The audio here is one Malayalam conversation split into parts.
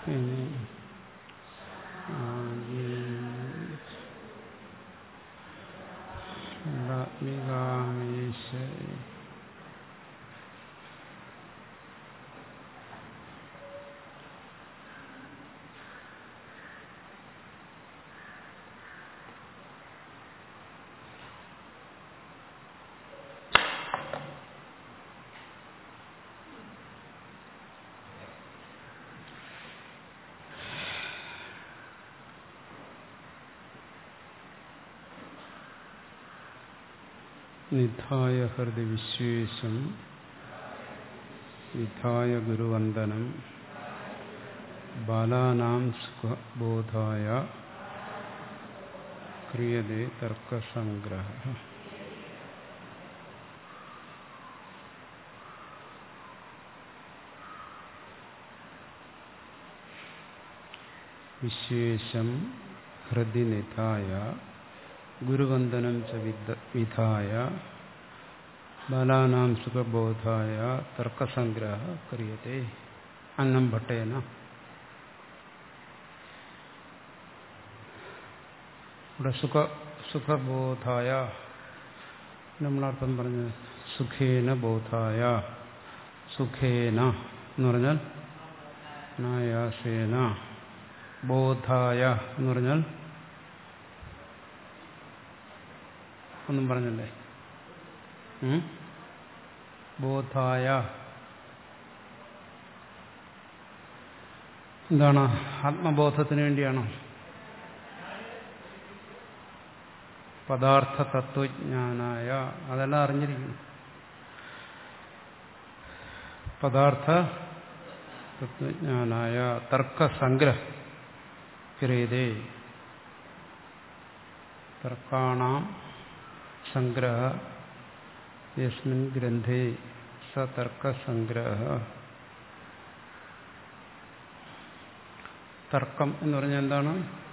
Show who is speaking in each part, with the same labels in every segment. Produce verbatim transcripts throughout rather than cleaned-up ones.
Speaker 1: നിധായ ഹൃദി വിശ്വേശം വിധായ ഗുരുവന്ദനം ബാലാനാം സുഖബോധായ ക്രിയതേ തർക്കസംഗ്രഹഃ. വിശ്വേശം ഹൃദി നിധായ ഗുരുവന്ദനം ച വിധായ ബാലാനാം സുഖബോധായ തർക്കസംഗ്രഹ ക്രിയതേ. അന്നം ഭട്ടേന. ഇവിടെ സുഖ സുഖബോധായ നമ്മളർത്ഥം പറഞ്ഞ് സുഖേന ബോധായ. സുഖേന എന്ന് പറഞ്ഞാൽ നായാസേന. ബോധായ എന്ന് പറഞ്ഞാൽ ഒന്നും പറഞ്ഞല്ലേ? ബോധായ എന്താണ്? ആത്മബോധത്തിന് വേണ്ടിയാണോ? പദാർത്ഥ തത്വജ്ഞാനായ. അതെല്ലാം അറിഞ്ഞിരിക്കുന്നു. പദാർത്ഥ തത്വജ്ഞാനായ തർക്കസംഗ്രഹ ക്രിയതേ. തർക്കാണാം സംഗ്രഹ യസ്മിൻ ഗ്രന്ഥേ സ തർക്കസംഗ്രഹ. തർക്കം എന്ന് പറഞ്ഞാൽ എന്താണ്?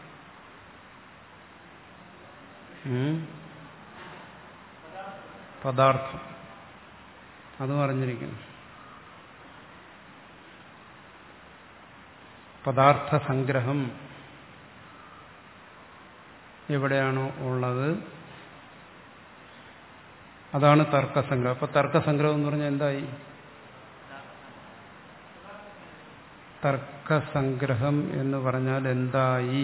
Speaker 1: പദാർത്ഥം. അതും അറിഞ്ഞിരിക്കുന്നു. പദാർത്ഥ സംഗ്രഹം എവിടെയാണോ ഉള്ളത് അതാണ് തർക്കസംഗ്രഹം. അപ്പൊ തർക്കസംഗ്രഹം എന്ന് പറഞ്ഞാൽ എന്തായി? തർക്കസംഗ്രഹം എന്ന് പറഞ്ഞാൽ എന്തായി?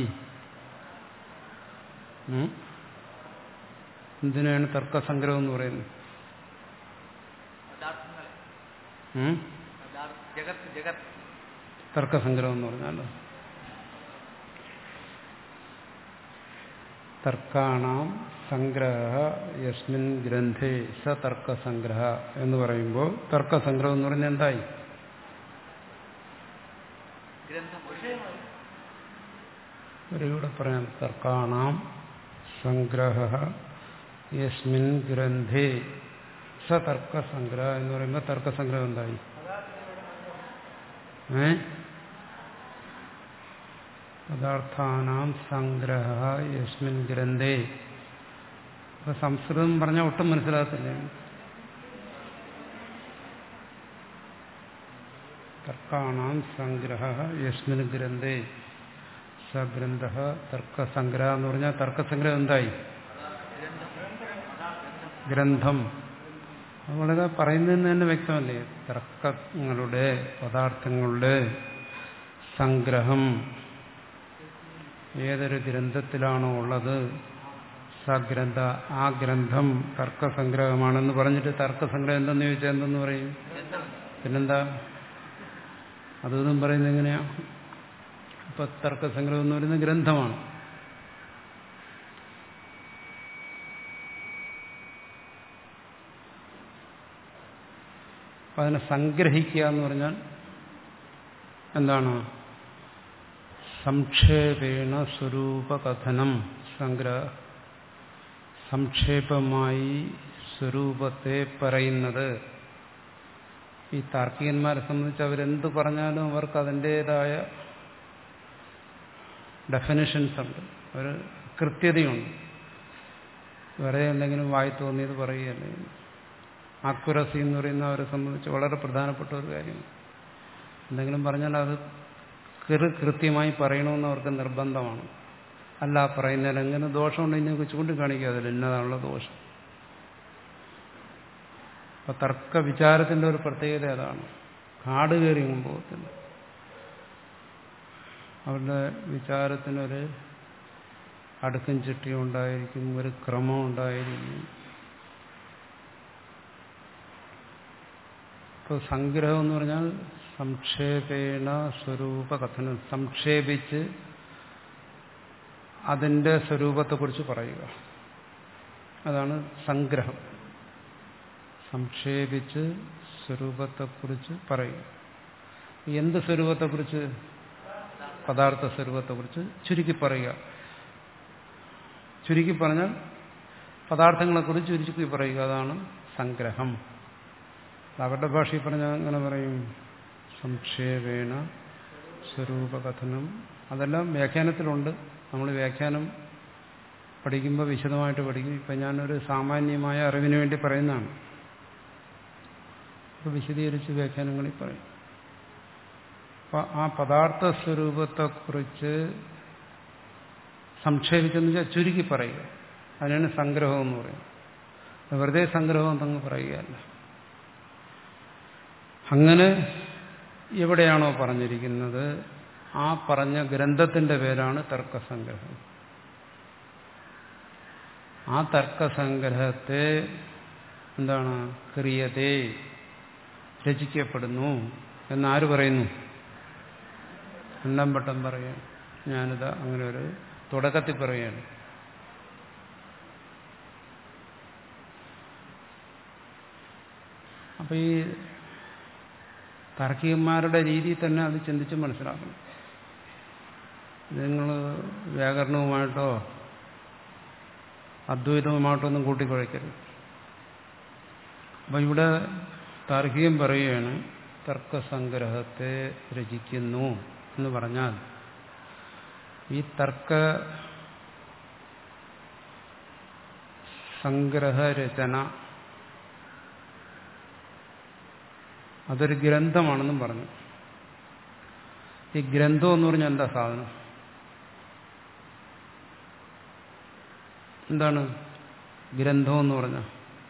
Speaker 1: എന്തിനാണ് തർക്കസംഗ്രഹം എന്ന് പറയുന്നത്? തർക്കസംഗ്രഹം എന്ന് പറഞ്ഞാൽ തർക്കാണാം സംഗ്രഹ യസ്മിൻ ഗ്രന്ഥേ സ തർക്കസംഗ്രഹ എന്ന് പറയുമ്പോൾ തർക്കസംഗ്രഹം എന്ന് പറഞ്ഞാൽ എന്തായി? ഇവിടെ പറയാം. തർക്കാണാം സംഗ്രഹ യസ്മിൻ ഗ്രന്ഥേ സ തർക്കസംഗ്രഹ എന്ന് പറയുമ്പോൾ തർക്കസംഗ്രഹം എന്തായി? ഏ പദാർത്ഥാനാം സംഗ്രഹ യസ്മിൻ ഗ്രന്ഥേ. അപ്പൊ സംസ്കൃതം പറഞ്ഞാൽ ഒട്ടും മനസ്സിലാകത്തില്ല. തർക്കാണാം സംഗ്രഹ യസ്മിൻ ഗ്രന്ഥേ സ ഗ്രന്ഥ തർക്കസംഗ്രഹ എന്ന് പറഞ്ഞാൽ തർക്കസംഗ്രഹം എന്തായി? ഗ്രന്ഥം. അത് വളരെ പറയുന്നതെന്ന് തന്നെ വ്യക്തമല്ലേ? തർക്കങ്ങളുടെ പദാർത്ഥങ്ങളുടെ സംഗ്രഹം ഏതൊരു ഗ്രന്ഥത്തിലാണോ ഉള്ളത് സഗ്രന്ഥ ആ ഗ്രന്ഥം തർക്കസംഗ്രഹമാണെന്ന് പറഞ്ഞിട്ട് തർക്കസംഗ്രഹം എന്തെന്ന് ചോദിച്ചാൽ എന്തെന്ന് പറയും? പിന്നെന്താ? അതൊന്നും പറയുന്നത് എങ്ങനെയാ? അപ്പൊ തർക്കസംഗ്രഹം എന്ന് പറയുന്നത് ഗ്രന്ഥമാണ്. അപ്പൊ അതിനെ സംഗ്രഹിക്കുക എന്ന് പറഞ്ഞാൽ എന്താണ്? സംക്ഷേപേണ സ്വരൂപകഥനം. സംഗ്രഹ സംക്ഷേപമായി സ്വരൂപത്തെ പറയുന്നത്. ഈ താർക്കികന്മാരെ സംബന്ധിച്ച് അവരെന്ത് പറഞ്ഞാലും അവർക്ക് അതിൻ്റെതായ ഡെഫിനിഷൻസ് ഉണ്ട്, ഒരു കൃത്യതയുണ്ട്. വേറെ എന്തെങ്കിലും വായി തോന്നിയത് പറയുകയല്ലേ. ആക്യുറസി എന്ന് പറയുന്ന അവരെ സംബന്ധിച്ച് വളരെ പ്രധാനപ്പെട്ട ഒരു കാര്യമാണ്. എന്തെങ്കിലും പറഞ്ഞാൽ അത് കൃത്യമായി പറയണമെന്ന് അവർക്ക് നിർബന്ധമാണ്. അല്ല പറയുന്നതിൽ എങ്ങനെ ദോഷമുണ്ടെങ്കിൽ ചൂണ്ടിക്കാണിക്കുക, അതിൽ ഇന്നതാണുള്ള ദോഷം. അപ്പൊ തർക്ക വിചാരത്തിന്റെ ഒരു പ്രത്യേകത അതാണ്. കാട് കയറി മുമ്പോകത്തില്ല. അവരുടെ വിചാരത്തിനൊരു അടുക്കും ചിട്ടിയും ഉണ്ടായിരിക്കും, ഒരു ക്രമം ഉണ്ടായിരിക്കും. ഇപ്പോൾ സംഗ്രഹം എന്ന് പറഞ്ഞാൽ സംക്ഷേപേണ സ്വരൂപ കഥനം, സംക്ഷേപിച്ച് അതിൻ്റെ സ്വരൂപത്തെക്കുറിച്ച് പറയുക, അതാണ് സംഗ്രഹം. സംക്ഷേപിച്ച് സ്വരൂപത്തെക്കുറിച്ച് പറയുക. എന്ത് സ്വരൂപത്തെക്കുറിച്ച്? പദാർത്ഥ സ്വരൂപത്തെക്കുറിച്ച് ചുരുക്കി പറയുക. ചുരുക്കി പറഞ്ഞാൽ പദാർത്ഥങ്ങളെക്കുറിച്ച് ചുരുക്കി പറയുക, അതാണ് സംഗ്രഹം. അവരുടെ ഭാഷയിൽ പറഞ്ഞാൽ അങ്ങനെ പറയും, സംക്ഷേപേണ സ്വരൂപകഥനം. അതെല്ലാം വ്യാഖ്യാനത്തിലുണ്ട്. നമ്മൾ വ്യാഖ്യാനം പഠിക്കുമ്പോൾ വിശദമായിട്ട് പഠിക്കും. ഇപ്പം ഞാനൊരു സാമാന്യമായ അറിവിന് വേണ്ടി പറയുന്നതാണ്. അപ്പോൾ വിശദീകരിച്ച് വ്യാഖ്യാനങ്ങളിൽ പറയും. അപ്പം ആ പദാർത്ഥ സ്വരൂപത്തെക്കുറിച്ച് സംക്ഷേപിച്ചെന്ന് വെച്ചാൽ ചുരുക്കി പറയുക, അതിനാണ് സംഗ്രഹം എന്ന് പറയുന്നത്. വെറുതെ സംഗ്രഹം എന്നങ്ങ് പറയുകയല്ല. അങ്ങനെ എവിടെയാണോ പറഞ്ഞിരിക്കുന്നത് ആ പറഞ്ഞ ഗ്രന്ഥത്തിന്റെ പേരാണ് തർക്കസംഗ്രഹം. ആ തർക്കസംഗ്രഹത്തെ എന്താണ്? ക്രിയതേ, രചിക്കപ്പെടുന്നു എന്നാര് പറയുന്നു? രണ്ടാം വട്ടം പറയുകയാണ്. ഞാനിത് അങ്ങനെ ഒരു തുടക്കത്തിൽ പറയുകയാണ്. അപ്പൊ ഈ താർക്കികന്മാരുടെ രീതിയിൽ തന്നെ അത് ചിന്തിച്ച് മനസ്സിലാക്കണം. നിങ്ങൾ വ്യാകരണവുമായിട്ടോ അദ്വൈതവുമായിട്ടോ ഒന്നും കൂട്ടിക്കുഴയ്ക്കരുത്. അപ്പം ഇവിടെ താർക്കികം പറയുകയാണ് തർക്കസംഗ്രഹത്തെ രചിക്കുന്നു എന്ന് പറഞ്ഞാൽ ഈ തർക്ക സംഗ്രഹരചന അതൊരു ഗ്രന്ഥമാണെന്നും പറഞ്ഞു. ഈ ഗ്രന്ഥം എന്ന് പറഞ്ഞാൽ എന്താ സാധനം? എന്താണ് ഗ്രന്ഥം എന്ന് പറഞ്ഞാൽ?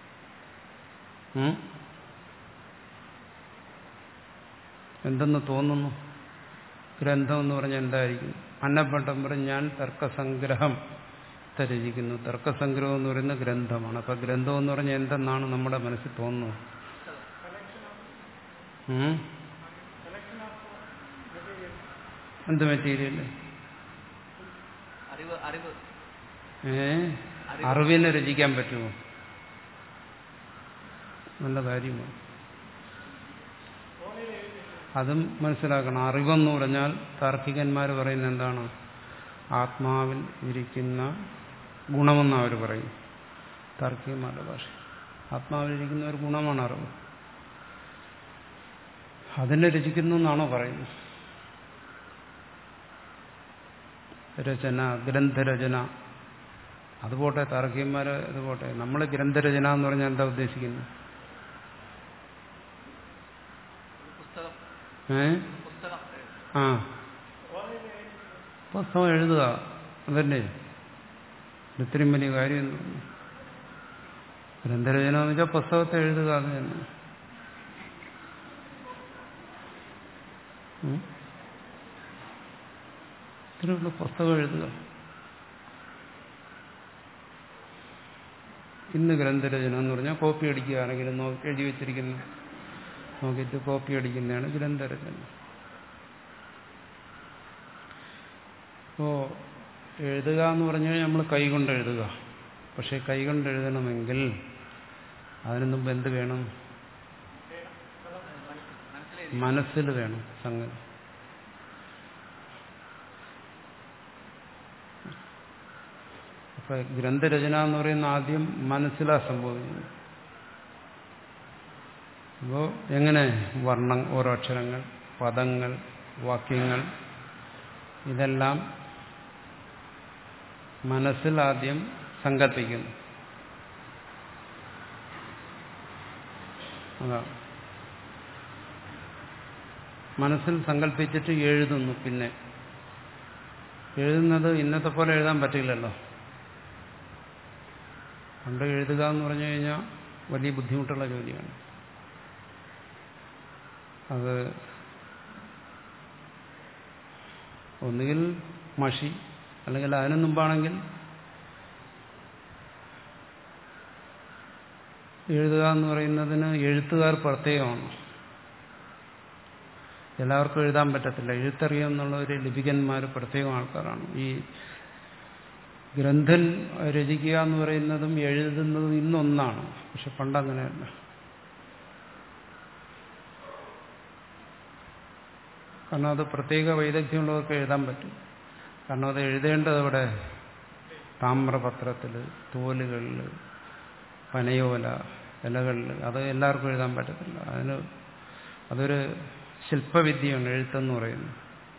Speaker 1: എന്തെന്ന് തോന്നുന്നു? ഗ്രന്ഥം എന്ന് പറഞ്ഞാൽ എന്തായിരിക്കും? അന്നപ്പട്ടം പറഞ്ഞ് ഞാൻ തർക്കസംഗ്രഹം രചിക്കുന്നു. തർക്കസംഗ്രഹം എന്ന് പറയുന്ന ഗ്രന്ഥമാണ്. അപ്പൊ ഗ്രന്ഥം എന്ന് പറഞ്ഞാൽ എന്തെന്നാണ് നമ്മുടെ മനസ്സിൽ തോന്നുന്നത്? എന്ത് മെറ്റീരിയൽ? ഏ അറിവിനെ രചിക്കാൻ പറ്റുമോ? നല്ല കാര്യമാണ്. അതും മനസ്സിലാക്കണം. അറിവെന്ന് പറഞ്ഞാൽ താർക്കികന്മാർ പറയുന്നത് എന്താണ്? ആത്മാവിൽ ഇരിക്കുന്ന ഗുണമെന്ന് അവർ പറയും. താർക്കികന്മാരുടെ ഭാഷ ആത്മാവിലിരിക്കുന്ന ഒരു ഗുണമാണ് അറിവ്. അതിനെ രചിക്കുന്നു എന്നാണോ പറയുന്നത്? രചന, ഗ്രന്ഥരചന, അതുപോട്ടെ. താർക്കികന്മാർ അതുപോട്ടെ. നമ്മൾ ഗ്രന്ഥരചന എന്ന് പറഞ്ഞാൽ എന്താ ഉദ്ദേശിക്കുന്നത്? ഏ ആ പുസ്തകം എഴുതുക, അതല്ലേ ഇത്രയും വലിയ കാര്യം എന്ന് പറഞ്ഞു. ഗ്രന്ഥരചന എന്ന് വെച്ചാൽ പുസ്തകത്തെ എഴുതുക, അത് തന്നെ. ഇത്രയുള്ള പുസ്തകം എഴുതുക. ഇന്ന് ഗ്രന്ഥരചന എന്ന് പറഞ്ഞാൽ കോപ്പി അടിക്കുകയാണെങ്കിലും നോക്കി എഴുതി വെച്ചിരിക്കുന്ന നോക്കിയിട്ട് കോപ്പി അടിക്കുന്നതാണ് ഗ്രന്ഥരചന. അപ്പോൾ എഴുതുക എന്ന് പറഞ്ഞു കഴിഞ്ഞാൽ നമ്മൾ കൈകൊണ്ട് എഴുതുക. പക്ഷെ കൈകൊണ്ട് എഴുതണമെങ്കിൽ അതിനു മുമ്പ് എന്ത് വേണം? മനസ്സിൽ വേണം സംഗതി. അപ്പൊ ഗ്രന്ഥരചന എന്ന് പറയുന്ന ആദ്യം മനസ്സിലാ സംഭവിക്കുന്നു. അപ്പോൾ എങ്ങനെ? വർണ്ണം, ഓരോ അക്ഷരങ്ങൾ, പദങ്ങൾ, വാക്യങ്ങൾ, ഇതെല്ലാം മനസ്സിൽ ആദ്യം സങ്കല്പിക്കുന്നു. അതാണ്. മനസ്സിൽ സങ്കല്പിച്ചിട്ട് എഴുതുന്നു. പിന്നെ എഴുതുന്നത് ഇന്നത്തെ പോലെ എഴുതാൻ പറ്റില്ലല്ലോ. പണ്ട് എഴുതുക എന്ന് പറഞ്ഞു കഴിഞ്ഞാൽ വലിയ ബുദ്ധിമുട്ടുള്ള ജോലിയാണ്. അത് ഒന്നുകിൽ മഷി, അല്ലെങ്കിൽ അതിനു മുമ്പാണെങ്കിൽ എഴുതുക എന്ന് പറയുന്നതിന് എഴുത്തുകാർ പ്രത്യേകമാണ്. എല്ലാവർക്കും എഴുതാൻ പറ്റത്തില്ല. എഴുത്തറിയാമെന്നുള്ള ഒരു ലിപികന്മാർ പ്രത്യേകം ആൾക്കാരാണ്. ഈ ഗ്രന്ഥൻ രചിക്കുക എന്ന് പറയുന്നതും എഴുതുന്നതും ഇന്നൊന്നാണ്. പക്ഷെ പണ്ടങ്ങനെയല്ല. കാരണം അത് പ്രത്യേക വൈദഗ്ധ്യമുള്ളവർക്ക് എഴുതാൻ പറ്റും. കാരണം അത് എഴുതേണ്ടത് അവിടെ താമ്രപത്രത്തിൽ, തോലുകളിൽ, പനയോല, ഇലകളിൽ. അത് എല്ലാവർക്കും എഴുതാൻ പറ്റത്തില്ല. അതിന് അതൊരു ശില്പവിദ്യയാണ് എഴുത്തെന്ന് പറയുന്നത്.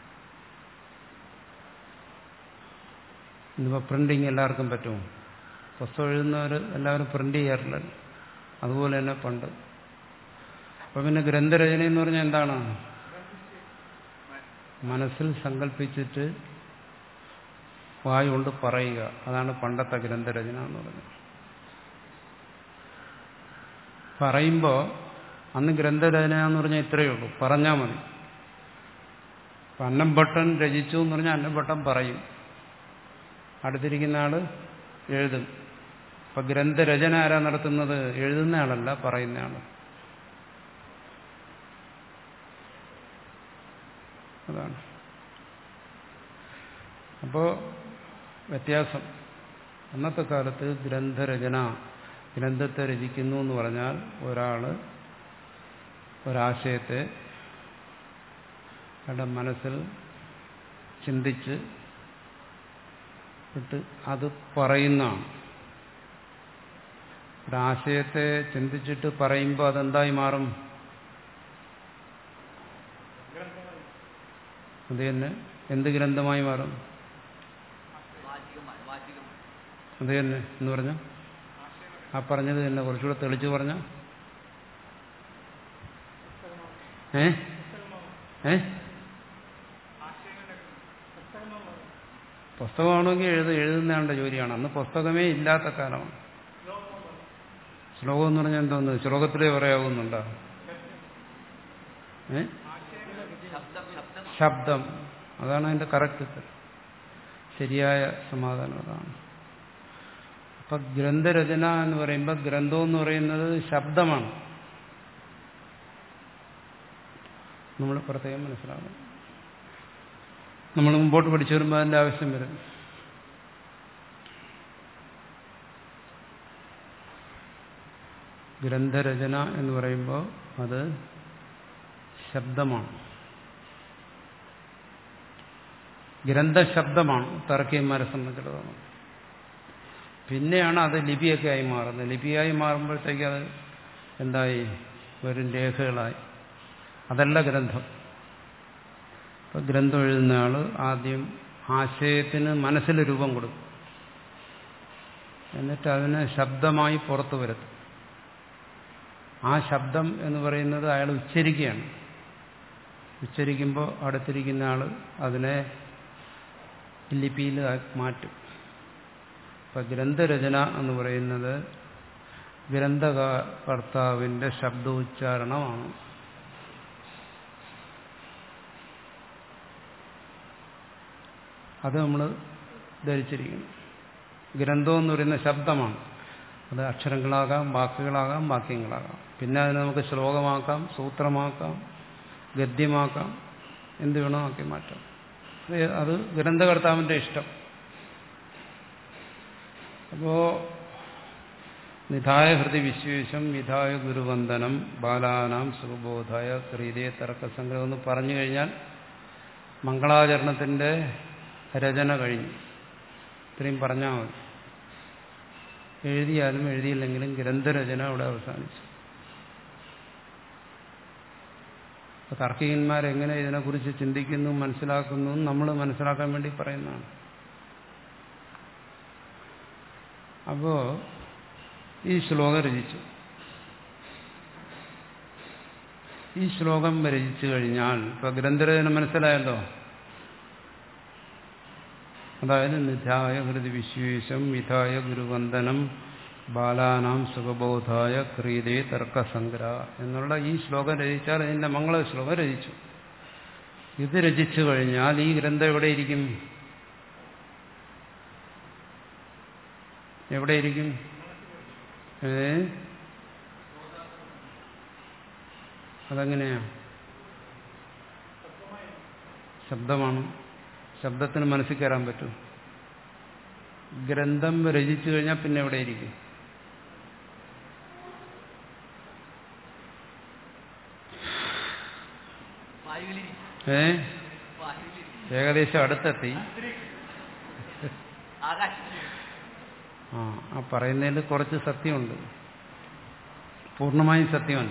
Speaker 1: ഇന്നിപ്പോൾ പ്രിന്റിങ് എല്ലാവർക്കും പറ്റുമോ? പുസ്തകം എഴുതുന്നവർ എല്ലാവരും പ്രിന്റ് ചെയ്യാറില്ലല്ലോ. അതുപോലെ തന്നെ പണ്ട്. അപ്പം പിന്നെ ഗ്രന്ഥരചന എന്ന് പറഞ്ഞാൽ എന്താണ്? മനസ്സിൽ സങ്കല്പിച്ചിട്ട് വായ് കൊണ്ട് പറയുക. അതാണ് പണ്ടത്തെ ഗ്രന്ഥരചന എന്ന് പറയുന്നത്. പറയുമ്പോൾ അന്ന് ഗ്രന്ഥരചന എന്ന് പറഞ്ഞാൽ ഇത്രയേ ഉള്ളൂ, പറഞ്ഞാൽ മതി. അപ്പം അന്നംഭട്ടൻ രചിച്ചു എന്ന് പറഞ്ഞാൽ അന്നംഭട്ടൻ പറയും, അടുത്തിരിക്കുന്ന ആള് എഴുതും. അപ്പൊ ഗ്രന്ഥരചന ആരാ നടത്തുന്നത്? എഴുതുന്ന ആളല്ല, പറയുന്ന ആള്. അതാണ്. അപ്പോ വ്യത്യാസം. അന്നത്തെ കാലത്ത് ഗ്രന്ഥരചന, ഗ്രന്ഥത്തെ രചിക്കുന്നു എന്ന് പറഞ്ഞാൽ ഒരാള് ഒരാശയത്തെ അയാളുടെ മനസ്സിൽ ചിന്തിച്ച് ഇട്ട് അത് പറയുന്നതാണ്. ഒരാശയത്തെ ചിന്തിച്ചിട്ട് പറയുമ്പോൾ അതെന്തായി മാറും? അത് തന്നെ എന്ത് ഗ്രന്ഥമായി മാറും? അത് തന്നെ എന്ന് പറഞ്ഞ ആ പറഞ്ഞത് തന്നെ കുറച്ചുകൂടെ തെളിച്ചു പറഞ്ഞ ഏ ഏ പുസ്തകമാണെങ്കിൽ എഴുത എഴുതുന്നയാളുടെ ജോലിയാണ്. അന്ന് പുസ്തകമേ ഇല്ലാത്ത കാലമാണ്. ശ്ലോകം എന്ന് പറഞ്ഞാൽ എന്തോന്ന്? ശ്ലോകത്തിലേ പറയാവുന്നുണ്ടോ? ഏ ശബ്ദം. അതാണ് അതിന്റെ കറക്റ്റ് ശരിയായ സമാധാനം. അതാണ്. അപ്പൊ ഗ്രന്ഥരചന എന്ന് പറയുമ്പോൾ ഗ്രന്ഥം എന്ന് പറയുന്നത് ശബ്ദമാണ്. നമ്മൾ പ്രത്യേകം മനസ്സിലാക്കണം. നമ്മൾ മുമ്പോട്ട് പഠിച്ചു വരുമ്പോൾ അതിന്റെ ആവശ്യം വരും. ഗ്രന്ഥരചന എന്ന് പറയുമ്പോൾ അത് ശബ്ദമാണ്, ഗ്രന്ഥശബ്ദമാണ് തർക്കീയന്മാരെ സംബന്ധിച്ചിടത്തോളം. പിന്നെയാണ് അത് ലിപിയൊക്കെ ആയി മാറുന്നത്. ലിപിയായി മാറുമ്പോഴത്തേക്ക് അത് എന്തായി വരും? രേഖകളായി. അതല്ല ഗ്രന്ഥം. ഇപ്പം ഗ്രന്ഥം എഴുതുന്ന ആള് ആദ്യം ആശയത്തിന് മനസ്സിൽ രൂപം കൊടുക്കും, എന്നിട്ട് അതിനെ ശബ്ദമായി പുറത്തു വരുത്തും. ആ ശബ്ദം എന്ന് പറയുന്നത് അയാൾ ഉച്ചരിക്കുകയാണ്. ഉച്ചരിക്കുമ്പോൾ അടുത്തിരിക്കുന്ന ആൾ അതിനെ ലിപിയിൽ മാറ്റും. അപ്പം ഗ്രന്ഥരചന എന്ന് പറയുന്നത് ഗ്രന്ഥകർത്താവിന്റെ ശബ്ദോച്ചാരണമാണ്. അത് നമ്മൾ ധരിച്ചിരിക്കുന്നു. ഗ്രന്ഥം എന്ന് പറയുന്ന ശബ്ദമാണ്. അത് അക്ഷരങ്ങളാകാം, വാക്കുകളാകാം, വാക്യങ്ങളാകാം. പിന്നെ അതിനെ നമുക്ക് ശ്ലോകമാക്കാം, സൂത്രമാക്കാം, ഗദ്യമാക്കാം, എന്ത് വേണോ ആക്കി മാറ്റാം. അത് ഗ്രന്ഥകർത്താവിന്റെ ഇഷ്ടം. അപ്പോ നിധായ ഹൃദി വിശ്വേശം വിധായ ഗുരുവന്ദനം ബാലാനാം സുബോധായ ക്രീതയെ തർക്കസംഗ്രഹം എന്ന് പറഞ്ഞു കഴിഞ്ഞാൽ മംഗളാചരണത്തിന്റെ രചന കഴിഞ്ഞു. ഇത്രയും പറഞ്ഞാൽ മതി. എഴുതിയാലും എഴുതിയില്ലെങ്കിലും ഗ്രന്ഥരചന അവിടെ അവസാനിച്ചു. അപ്പൊ താർക്കികന്മാരെങ്ങനെ ഇതിനെക്കുറിച്ച് ചിന്തിക്കുന്നു, മനസ്സിലാക്കുന്നു നമ്മൾ മനസ്സിലാക്കാൻ വേണ്ടി പറയുന്നതാണ്. അപ്പോ ഈ ശ്ലോകം രചിച്ചു. ഈ ശ്ലോകം രചിച്ചു കഴിഞ്ഞാൽ ഇപ്പൊ ഗ്രന്ഥരചന മനസ്സിലായല്ലോ. അതായത് നിധായ ഹൃദി വിശ്വേശം വിധായ ഗുരുവന്ദനം ബാലാനാം സുഖബോധായ ക്രീതേ തർക്കസംഗ്രഹ എന്നുള്ള ഈ ശ്ലോകം രചിച്ചാൽ ഇതിന്റെ മംഗള ശ്ലോകം രചിച്ചു. ഇത് രചിച്ചു കഴിഞ്ഞാൽ ഈ ഗ്രന്ഥം എവിടെയിരിക്കും? എവിടെയിരിക്കും? ഏ അതെങ്ങനെയാ? ശബ്ദമാണ്. ശബ്ദത്തിന് മനസ്സിൽ കയറാൻ പറ്റും. ഗ്രന്ഥം രചിച്ചു കഴിഞ്ഞാൽ പിന്നെ എവിടെയിരിക്കും? ഏ ഏകദേശം അടുത്തെത്തി. ആ ആ പറയുന്നതിൽ കുറച്ച് സത്യമുണ്ട്, പൂർണ്ണമായും സത്യമല്ല.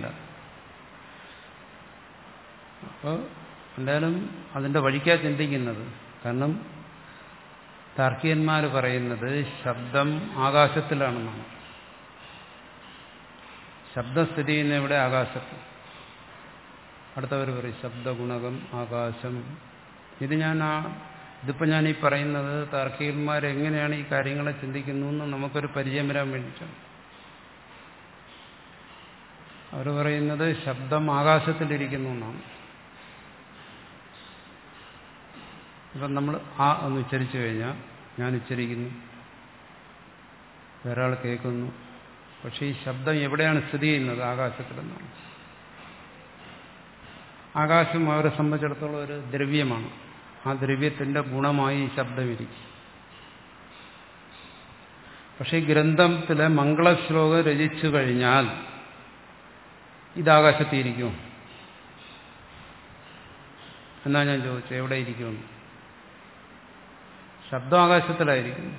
Speaker 1: അപ്പോൾ എന്തായാലും അതിന്റെ വഴിക്കാ ചിന്തിക്കുന്നത്. കാരണം താർക്കികന്മാർ പറയുന്നത് ശബ്ദം ആകാശത്തിലാണെന്നാണ്. ശബ്ദം സ്ഥിതി ചെയ്യുന്ന ഇവിടെ ആകാശത്ത്. അടുത്തവർ പറയും ശബ്ദഗുണകം ആകാശം. ഇത് ഞാൻ ആ ഇതിപ്പോൾ ഞാൻ ഈ പറയുന്നത് താർക്കികന്മാരെങ്ങനെയാണ് ഈ കാര്യങ്ങളെ ചിന്തിക്കുന്നതെന്ന് നമുക്കൊരു പരിചയം വരാൻ വേണ്ടിയിട്ടാണ്. അവർ പറയുന്നത് ശബ്ദം ആകാശത്തിലിരിക്കുന്നു എന്നാണ്. ഇപ്പം നമ്മൾ ആ ഒന്ന് ഉച്ചരിച്ചു കഴിഞ്ഞാൽ ഞാൻ ഉച്ചരിക്കുന്നു, വേറൊരാൾ കേൾക്കുന്നു. പക്ഷെ ഈ ശബ്ദം എവിടെയാണ് സ്ഥിതി ചെയ്യുന്നത്? ആകാശത്തിലെന്നാണ്. ആകാശം അവരെ സംബന്ധിച്ചിടത്തോളം ഒരു ദ്രവ്യമാണ്. ആ ദ്രവ്യത്തിന്റെ ഗുണമായി ഈ ശബ്ദമിരിക്കും. പക്ഷെ ഈ ഗ്രന്ഥത്തിലെ മംഗളശ്ലോകം രചിച്ചു കഴിഞ്ഞാൽ ഇത് ആകാശത്തിരിക്കും എന്നാ ഞാൻ ചോദിച്ചത്. എവിടെ ഇരിക്കുമെന്ന്? ശബ്ദം ആകാശത്തിലായിരിക്കും.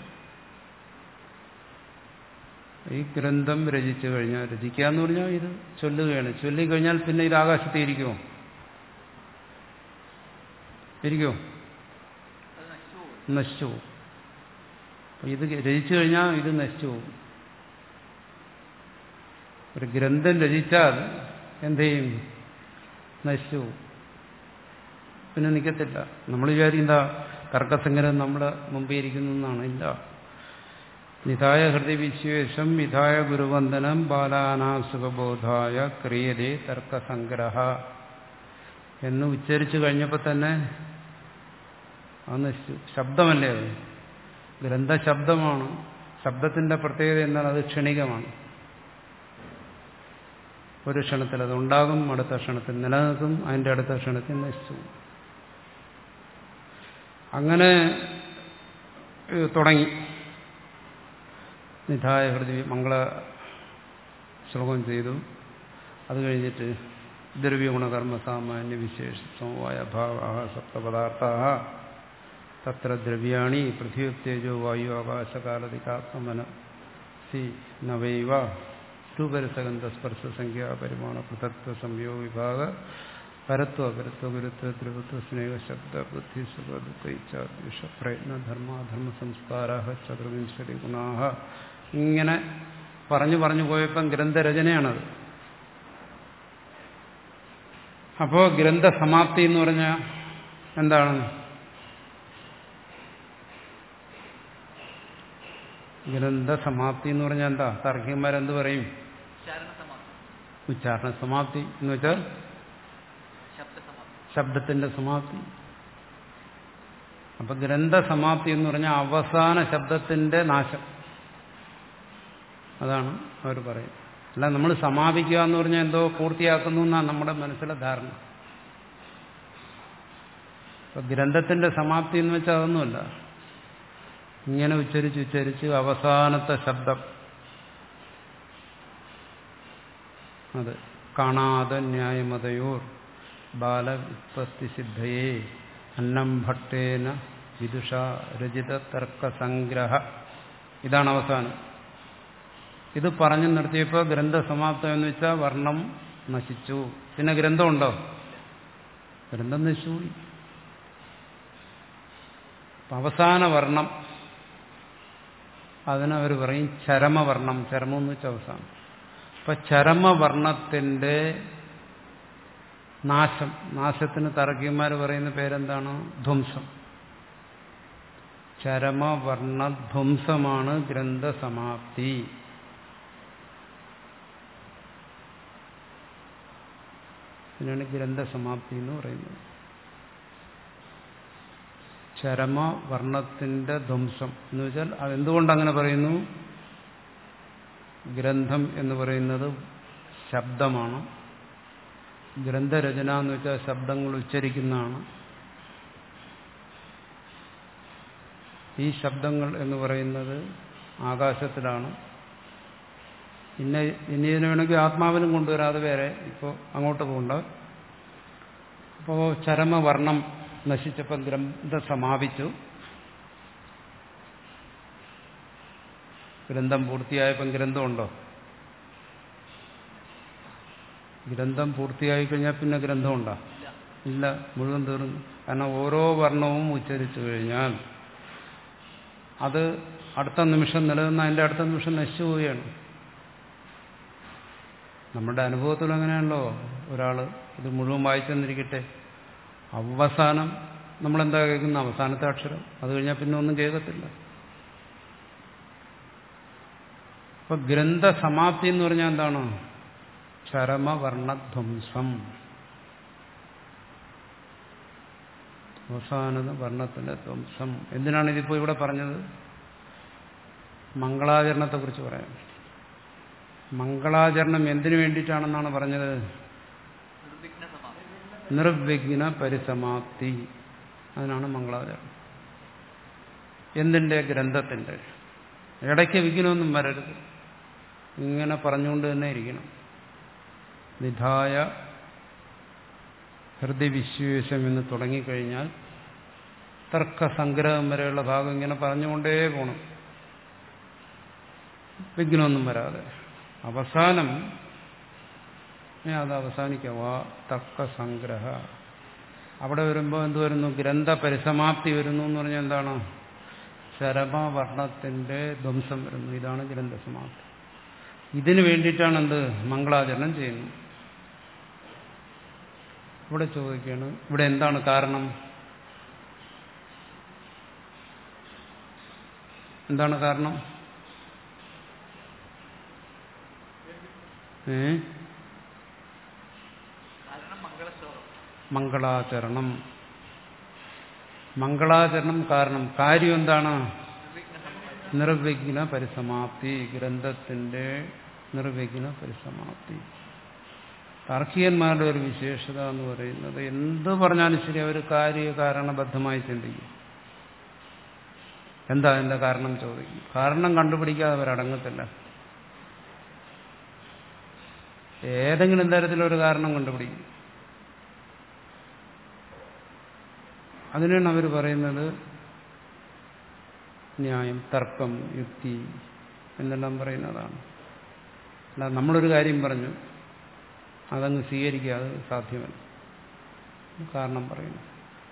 Speaker 1: ഈ ഗ്രന്ഥം രചിച്ചു കഴിഞ്ഞാൽ, രചിക്കുക എന്ന് പറഞ്ഞാൽ ഇത് ചൊല്ലുകയാണ്. ചൊല്ലിക്കഴിഞ്ഞാൽ പിന്നെ ഇത് ആകാശത്തിരിക്കുമോ? ഇരിക്കുമോ? നശിച്ചു പോകും. ഇത് രചിച്ചു കഴിഞ്ഞാൽ ഇത് നശിച്ചു പോകും. ഒരു ഗ്രന്ഥം രചിച്ചാൽ എന്ത് ചെയ്യും? നശിച്ചു പോകും, പിന്നെ നിൽക്കത്തില്ല. നമ്മൾ വിചാരിക്കുന്ന തർക്കസംഗ്രഹം നമ്മുടെ മുമ്പേ ഇരിക്കുന്നു എന്നാണ്. ഇല്ല. നിധായ ഹൃദയ വിശ്വേശം വിധായ ഗുരുവന്ദനം ബാലാനാ സുഖബോധായ ക്രിയതേ തർക്കസംഗ്രഹ എന്ന് ഉച്ചരിച്ചു കഴിഞ്ഞപ്പോൾ തന്നെ അത് നശിച്ചു. ശബ്ദമല്ലേ അത്? ഗ്രന്ഥശബ്ദമാണ്. ശബ്ദത്തിന്റെ പ്രത്യേകത എന്നാൽ അത് ക്ഷണികമാണ്. ഒരു ക്ഷണത്തിൽ അത് ഉണ്ടാകും, അടുത്ത ക്ഷണത്തിൽ നിലനിൽക്കും, അതിന്റെ അടുത്ത ക്ഷണത്തിൽ നശിച്ചു. അങ്ങനെ തുടങ്ങി. നിധായ ഹൃദയ മംഗള ശ്ലോകം ചെയ്തു. അത് കഴിഞ്ഞിട്ട് ദ്രവ്യഗുണകർമ്മ സാമാന്യ വിശേഷ സമവായ ഭാവ സപ്തപദാർത്ഥ തത്ര ദ്രവ്യാണി പൃഥ്വിതേജോ വായു ആകാശകാലതികാത്മന സി നവൈവ രൂപരസഗന്ധ സ്പർശ സംഖ്യാ പരിമാണ പൃഥക്ത്വ സംയോ വിഭാഗ പരത്വ അപരത്വ ഗുരുത്വ ദ്രവത്വ സ്നേഹ ശബ്ദ ബുദ്ധി സുഖ ദുഃഖ ഇച്ഛാ പ്രയത്ന ധർമ്മ ധർമ്മ സംസ്കാര ചതുർവിംശതി ഗുണാഹ. ഇങ്ങനെ പറഞ്ഞു പറഞ്ഞു പോയപ്പം ഗ്രന്ഥരചനയാണത്. അപ്പോ ഗ്രന്ഥസമാപ്തി എന്ന് പറഞ്ഞാൽ എന്താണ്? ഗ്രന്ഥസമാപ്തി എന്ന് പറഞ്ഞാൽ എന്താ? താർക്കികന്മാരെന്ത് പറയും? ഉച്ചാരണ സമാപ്തി എന്ന് വെച്ചാൽ ശബ്ദത്തിന്റെ സമാപ്തി. അപ്പൊ ഗ്രന്ഥസമാപ്തി എന്ന് പറഞ്ഞാൽ അവസാന ശബ്ദത്തിന്റെ നാശം. അതാണ് അവർ പറയും. അല്ല നമ്മൾ സമാപിക്കുക എന്ന് പറഞ്ഞാൽ എന്തോ പൂർത്തിയാക്കുന്നു എന്നാണ് നമ്മുടെ മനസ്സിലെ ധാരണ. അപ്പൊ ഗ്രന്ഥത്തിന്റെ സമാപ്തി എന്ന് വെച്ചാൽ അതൊന്നുമല്ല. ഇങ്ങനെ ഉച്ചരിച്ച് ഉച്ചരിച്ച് അവസാനത്തെ ശബ്ദം അത് കാണാതെ ന്യായമതയോർ ബാലവിത്പത്തി സിദ്ധയേ അന്നം ഭട്ടേന വിദുഷ രചിത തർക്കസംഗ്രഹ. ഇതാണ് അവസാനം. ഇത് പറഞ്ഞു നിർത്തിയപ്പോൾ ഗ്രന്ഥസമാപ്തം എന്ന് വെച്ചാൽ വർണ്ണം നശിച്ചു. പിന്നെ ഗ്രന്ഥമുണ്ടോ? ഗ്രന്ഥം നശിച്ചു. അവസാന വർണ്ണം അതിനവർ പറയും ചരമവർണ്ണം. ചരമം എന്ന് വെച്ചാൽ അവസാനം. അപ്പൊ ചരമവർണ്ണത്തിന്റെ നാശം. നാശത്തിന് താർക്കികന്മാർ പറയുന്ന പേരെന്താണ്? ധ്വംസം. ചരമവർണ്ണധ്വംസമാണ് ഗ്രന്ഥസമാപ്തി. ഇതിനാണ് ഗ്രന്ഥസമാപ്തി എന്ന് പറയുന്നത്. ചരമവർണ്ണത്തിന്റെ ധ്വംസം എന്ന് വെച്ചാൽ അതെന്തുകൊണ്ട് അങ്ങനെ പറയുന്നു? ഗ്രന്ഥം എന്ന് പറയുന്നത് ശബ്ദമാണ്. ഗ്രന്ഥരചന എന്ന് വെച്ചാൽ ശബ്ദങ്ങൾ ഉച്ചരിക്കുന്നതാണ്. ഈ ശബ്ദങ്ങൾ എന്ന് പറയുന്നത് ആകാശത്തിലാണ്. ഇന്ന ഇനി ഇതിനെ വേണമെങ്കിൽ ആത്മാവിനും കൊണ്ടുവരാതെ വേറെ ഇപ്പോൾ അങ്ങോട്ട് പോകണ്ട. അപ്പോൾ ചരമവർണം നശിച്ചപ്പോൾ ഗ്രന്ഥം സമാപിച്ചു. ഗ്രന്ഥം പൂർത്തിയായപ്പം ഗ്രന്ഥമുണ്ടോ? ഗ്രന്ഥം പൂർത്തിയായി കഴിഞ്ഞാൽ പിന്നെ ഗ്രന്ഥമുണ്ടോ? ഇല്ല, മുഴുവൻ തീർന്നു. കാരണം ഓരോ വർണ്ണവും ഉച്ചരിച്ചു കഴിഞ്ഞാൽ അത് അടുത്ത നിമിഷം നിലനിന്ന് അതിൻ്റെ അടുത്ത നിമിഷം നശിച്ചു പോവുകയാണ്. നമ്മുടെ അനുഭവത്തിൽ അങ്ങനെയാണല്ലോ. ഒരാൾ ഇത് മുഴുവൻ വായിച്ചെന്നിരിക്കട്ടെ, അവസാനം നമ്മളെന്താ കേൾക്കുന്ന? അവസാനത്തെ അക്ഷരം. അത് കഴിഞ്ഞാൽ പിന്നെ ഒന്നും കേൾക്കത്തില്ല. അപ്പൊ ഗ്രന്ഥസമാപ്തി എന്ന് പറഞ്ഞാൽ എന്താണ്? ചരമവർണ്ണധ്വംസം. അവസാനത വർണ്ണത്തിന്റെ ധ്വംസം. എന്തിനാണ് ഇതിപ്പോ ഇവിടെ പറഞ്ഞത്? മംഗളാചരണത്തെക്കുറിച്ച് പറയാം. മംഗളാചരണം എന്തിനു വേണ്ടിയിട്ടാണെന്നാണ് പറഞ്ഞത്? നിർവിഘ്ന പരിസമാപ്തി. അതിനാണ് മംഗളാചരണം. എന്തിന്റെ? ഗ്രന്ഥത്തിന്റെ. ഇടയ്ക്ക് വിഘ്നമൊന്നും വരരുത്. ഇങ്ങനെ പറഞ്ഞുകൊണ്ട് തന്നെ ഇരിക്കണം. നിധായ ഹൃദയവിശ്വേശം എന്ന് തുടങ്ങിക്കഴിഞ്ഞാൽ തർക്കസംഗ്രഹം വരെയുള്ള ഭാഗം ഇങ്ങനെ പറഞ്ഞുകൊണ്ടേ പോകണം, വിഘ്നമൊന്നും വരാതെ. അവസാനം അത് അവസാനിക്കുക തർക്കസംഗ്രഹ. അവിടെ വരുമ്പോൾ എന്ത് വരുന്നു? ഗ്രന്ഥപരിസമാപ്തി വരുന്നു എന്ന് പറഞ്ഞാൽ എന്താണ്? ചരമവർണ്ണത്തിന്റെ ധ്വംസം വരുന്നു. ഇതാണ് ഗ്രന്ഥസമാപ്തി. ഇതിനു വേണ്ടിയിട്ടാണ് എന്ത്? മംഗളാചരണം ചെയ്യുന്നത്. ഇവിടെ ചോദിക്കുകയാണ്, ഇവിടെ എന്താണ് കാരണം? എന്താണ് കാരണം? ഏ മംഗളാചരണം. മംഗളാചരണം കാരണം. കാര്യം എന്താണ്? നിർവിഘ്ന പരിസമാപ്തി. ഗ്രന്ഥത്തിന്റെ നിർവിഘ്ന പരിസമാപ്തി. താർക്കികന്മാരുടെ ഒരു വിശേഷത എന്ന് പറയുന്നത് എന്ത് പറഞ്ഞാലും ശരി അവർ കാര്യകാരണബദ്ധമായി ചിന്തിക്കും. എന്താ അതിന്റെ കാരണം ചോദിക്കും. കാരണം കണ്ടുപിടിക്കാതെ അവരടങ്ങത്തില്ല. ഏതെങ്കിലും തരത്തിലൊരു കാരണം കണ്ടുപിടിക്കും. അതിനാണ് അവർ പറയുന്നത് ന്യായം, തർക്കം, യുക്തി എന്നെല്ലാം പറയുന്നതാണ്. അല്ല, നമ്മളൊരു കാര്യം പറഞ്ഞു അതങ്ങ് സ്വീകരിക്കുക, അത് സാധ്യമല്ല. കാരണം പറയുന്നു.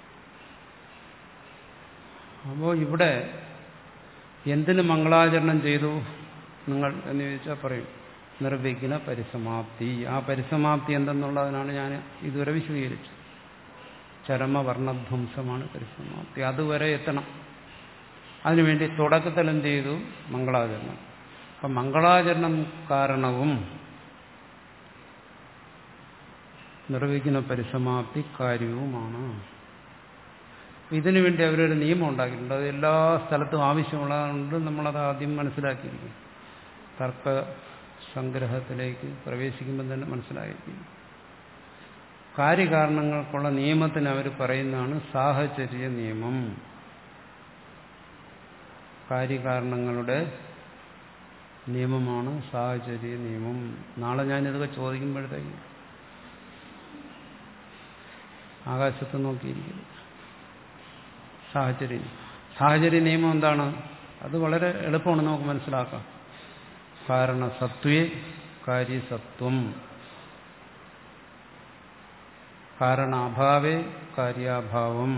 Speaker 1: അപ്പോൾ ഇവിടെ എന്തിന് മംഗളാചരണം ചെയ്തു നിങ്ങൾ എന്ന് ചോദിച്ചാൽ പറയും നിർവിഘ്ന പരിസമാപ്തി. ആ പരിസമാപ്തി എന്തെന്നുള്ളതിനാണ് ഞാൻ ഇതുവരെ വിശദീകരിച്ചത്. ചരമവർണ്ണധ്വംസമാണ് പരിസമാപ്തി. അതുവരെ എത്തണം. അതിനുവേണ്ടി തുടക്കത്തിൽ എന്ത് ചെയ്തു? മംഗളാചരണം. അപ്പം മംഗളാചരണം കാരണവും നിർവിഘ്ന പരിസമാപ്തി കാര്യവുമാണ്. ഇതിനു വേണ്ടി അവരൊരു നിയമം ഉണ്ടാക്കിയിട്ടുണ്ട്. അത് എല്ലാ സ്ഥലത്തും ആവശ്യമുള്ളതുകൊണ്ട് നമ്മളത് ആദ്യം മനസ്സിലാക്കിയിരിക്കും. തർക്ക സംഗ്രഹത്തിലേക്ക് പ്രവേശിക്കുമ്പോൾ തന്നെ മനസ്സിലായിരിക്കും. കാര്യകാരണങ്ങൾക്കുള്ള നിയമത്തിന് അവർ പറയുന്നതാണ് സാഹചര്യ നിയമം. കാര്യകാരണങ്ങളുടെ നിയമമാണ് സാഹചര്യ നിയമം. നാളെ ഞാനിതൊക്കെ ചോദിക്കുമ്പോഴത്തേക്ക് ആകാശത്ത് നോക്കിയിരിക്കുന്നു. സാഹചര്യം സാഹചര്യ നിയമം എന്താണ്? അത് വളരെ എളുപ്പമാണ് നമുക്ക് മനസ്സിലാക്കാം. കാരണസത്വേ കാര്യസത്വം, കാരണാഭാവേ കാര്യാഭാവം.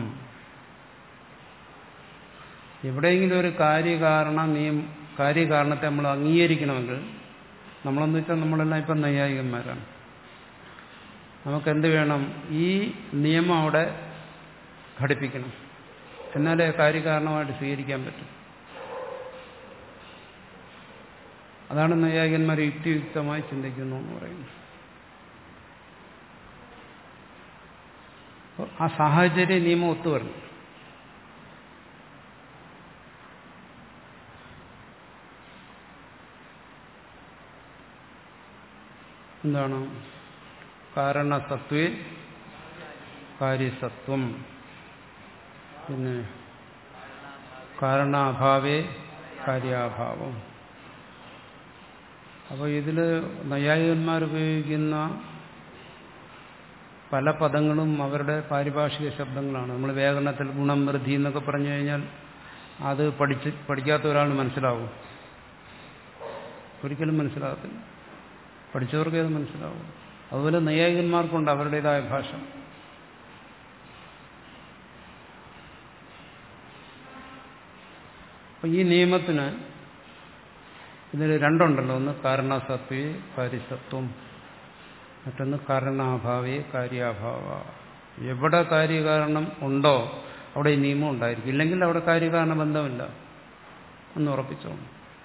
Speaker 1: എവിടെയെങ്കിലും ഒരു കാര്യകാരണ നിയമ കാര്യകാരണത്തെ നമ്മൾ അംഗീകരിക്കണമെങ്കിൽ, നമ്മളെന്ന് വെച്ചാൽ നമ്മളെല്ലാം ഇപ്പം നൈയായികന്മാരാണ്. നമുക്കെന്ത് വേണം? ഈ നിയമം അവിടെ ഘടിപ്പിക്കണം. എന്നാലേ കാര്യകാരണമായിട്ട് സ്വീകരിക്കാൻ പറ്റും. അതാണ് നൈയായികന്മാർ യുക്തിയുക്തമായി ചിന്തിക്കുന്നു എന്ന് പറയുന്നത്. ആ സാഹചര്യ നിയമം ഒത്തുവരണം. എന്താണ്? കാരണസത്വേ കാര്യസത്വം, പിന്നെ കാരണാഭാവേ കാര്യാഭാവം. അപ്പോൾ ഇതിൽ നൈയായികന്മാർ ഉപയോഗിക്കുന്ന പല പദങ്ങളും അവരുടെ പാരിഭാഷിക ശബ്ദങ്ങളാണ്. നമ്മൾ വ്യാകരണത്തിൽ ഗുണം വൃദ്ധി എന്നൊക്കെ പറഞ്ഞു കഴിഞ്ഞാൽ അത് പഠിച്ച് പഠിക്കാത്ത ഒരാൾ മനസ്സിലാവും? ഒരിക്കലും മനസ്സിലാകത്തില്ല. പഠിച്ചവർക്കേ അത് മനസ്സിലാവും. അതുപോലെ നൈയായികന്മാർക്കുണ്ട് അവരുടേതായ ഭാഷ. അപ്പം ഈ നിയമത്തിന് ഇതിൽ രണ്ടുണ്ടല്ലോ. ഒന്ന് കാരണസത്വേ കാര്യസത്വം, മറ്റൊന്ന് കാരണാഭാവേ കാര്യാഭാവ. എവിടെ കാര്യകാരണം ഉണ്ടോ അവിടെ ഈ നിയമം ഉണ്ടായിരിക്കും. ഇല്ലെങ്കിൽ അവിടെ കാര്യകാരണ ബന്ധമില്ല എന്ന് ഉറപ്പിച്ചോണം.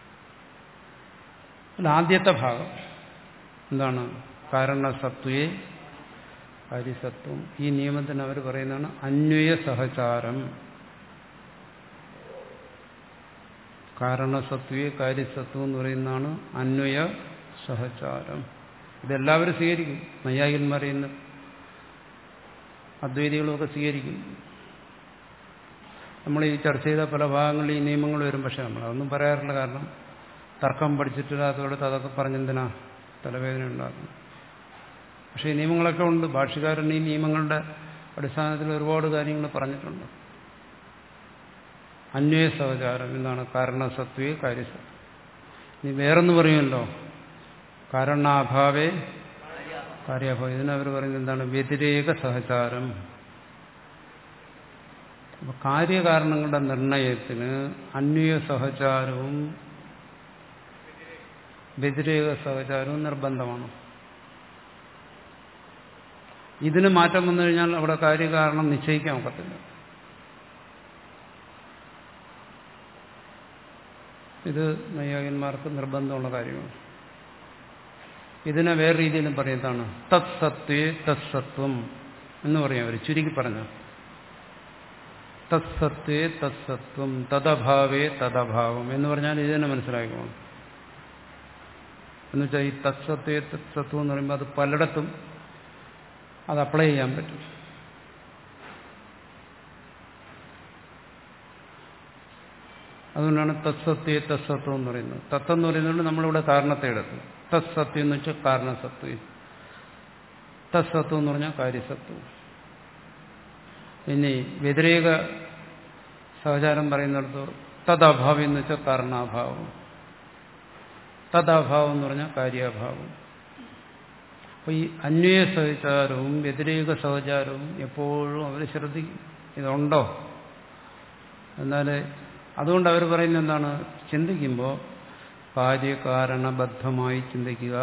Speaker 1: അല്ല, ആദ്യത്തെ ഭാഗം എന്താണ്? കാരണസത്വേ കാര്യസത്വം. ഈ നിയമത്തിന് അവർ പറയുന്നതാണ് അന്വയ സഹചാരം. കാരണസത്വേ കാര്യസത്വം എന്ന് പറയുന്നതാണ് അന്വയ സഹചാരം. ഇതെല്ലാവരും സ്വീകരിക്കും. നൈയായികന്മാർ ഇന്ന് അദ്വൈതികളുമൊക്കെ സ്വീകരിക്കും. നമ്മൾ ഈ ചർച്ച ചെയ്ത പല ഭാഗങ്ങളിൽ ഈ നിയമങ്ങൾ വരും. പക്ഷെ നമ്മളതൊന്നും പറയാറില്ല. കാരണം തർക്കം പഠിച്ചിട്ടില്ലാത്തവർക്ക് അതൊക്കെ പറഞ്ഞെന്തിനാ തലവേദന ഉണ്ടാകും. പക്ഷേ ഈ നിയമങ്ങളൊക്കെ ഉണ്ട്. ഭാഷ്യകാരൻ ഈ നിയമങ്ങളുടെ അടിസ്ഥാനത്തിൽ ഒരുപാട് കാര്യങ്ങൾ പറഞ്ഞിട്ടുണ്ട്. അന്വയ സഹചാരം എന്താണ്? കാരണസത്വേ കാര്യസത്വം. ഇനി വേറൊന്ന് പറയുമല്ലോ, കാരണാഭാവേ കാര്യാഭാവം. ഇതിനവർ പറയുന്നത് എന്താണ്? വ്യതിരേക സഹചാരം. അപ്പൊ കാര്യകാരണങ്ങളുടെ നിർണയത്തിന് അന്വയ സഹചാരവും വ്യതിരേക സഹചാരവും നിർബന്ധമാണ്. ഇതിന് മാറ്റം വന്നു കഴിഞ്ഞാൽ അവിടെ കാര്യകാരണം നിശ്ചയിക്കാൻ ഒക്കത്തില്ല. ഇത് നൈയായികന്മാർക്ക് നിർബന്ധമുള്ള കാര്യമാണ്. ഇതിനെ വേറെ രീതിയിലും പറയുന്നതാണ് തത് സത്വേ തത് സത്വം എന്ന് പറയും അവർ. ചുരുക്കി പറഞ്ഞ തത് സത്വേ തത് സത്വം തദഭാവേ തദഭാവം എന്ന് പറഞ്ഞാൽ ഇതിനെ മനസ്സിലാക്കണം. എന്നുവെച്ചാൽ ഈ തത് സത്വേ തത് സത്വം എന്ന് പറയുമ്പോൾ അത് പലയിടത്തും അത് അപ്ലൈ ചെയ്യാൻ പറ്റും. അതുകൊണ്ടാണ് തത്സത്വേ തത്സത്വം എന്ന് പറയുന്നത്. തത്വം എന്ന് പറയുന്നത് നമ്മളിവിടെ കാരണത്തെ എടുത്തു. തത്സത്വം എന്ന് വെച്ചാൽ കാരണസത്വം, തത്സത്വം എന്ന് പറഞ്ഞാൽ കാര്യസത്വം. ഇനി വ്യതിരേക സഹചാരം പറയുന്നിടത്ത് തദാഭാവം എന്ന് വെച്ചാൽ കാരണാഭാവം, തദാഭാവം എന്ന് പറഞ്ഞാൽ കാര്യാഭാവം. അപ്പോൾ ഈ അന്വയ സഹചാരവും വ്യതിരേക സഹചാരവും എപ്പോഴും അവർ ശ്രദ്ധിക്കും. ഇതുണ്ടോ എന്നാൽ അതുകൊണ്ട് അവർ പറയുന്നത് എന്താണ്? ചിന്തിക്കുമ്പോൾ കാര്യകാരണബദ്ധമായി ചിന്തിക്കുക.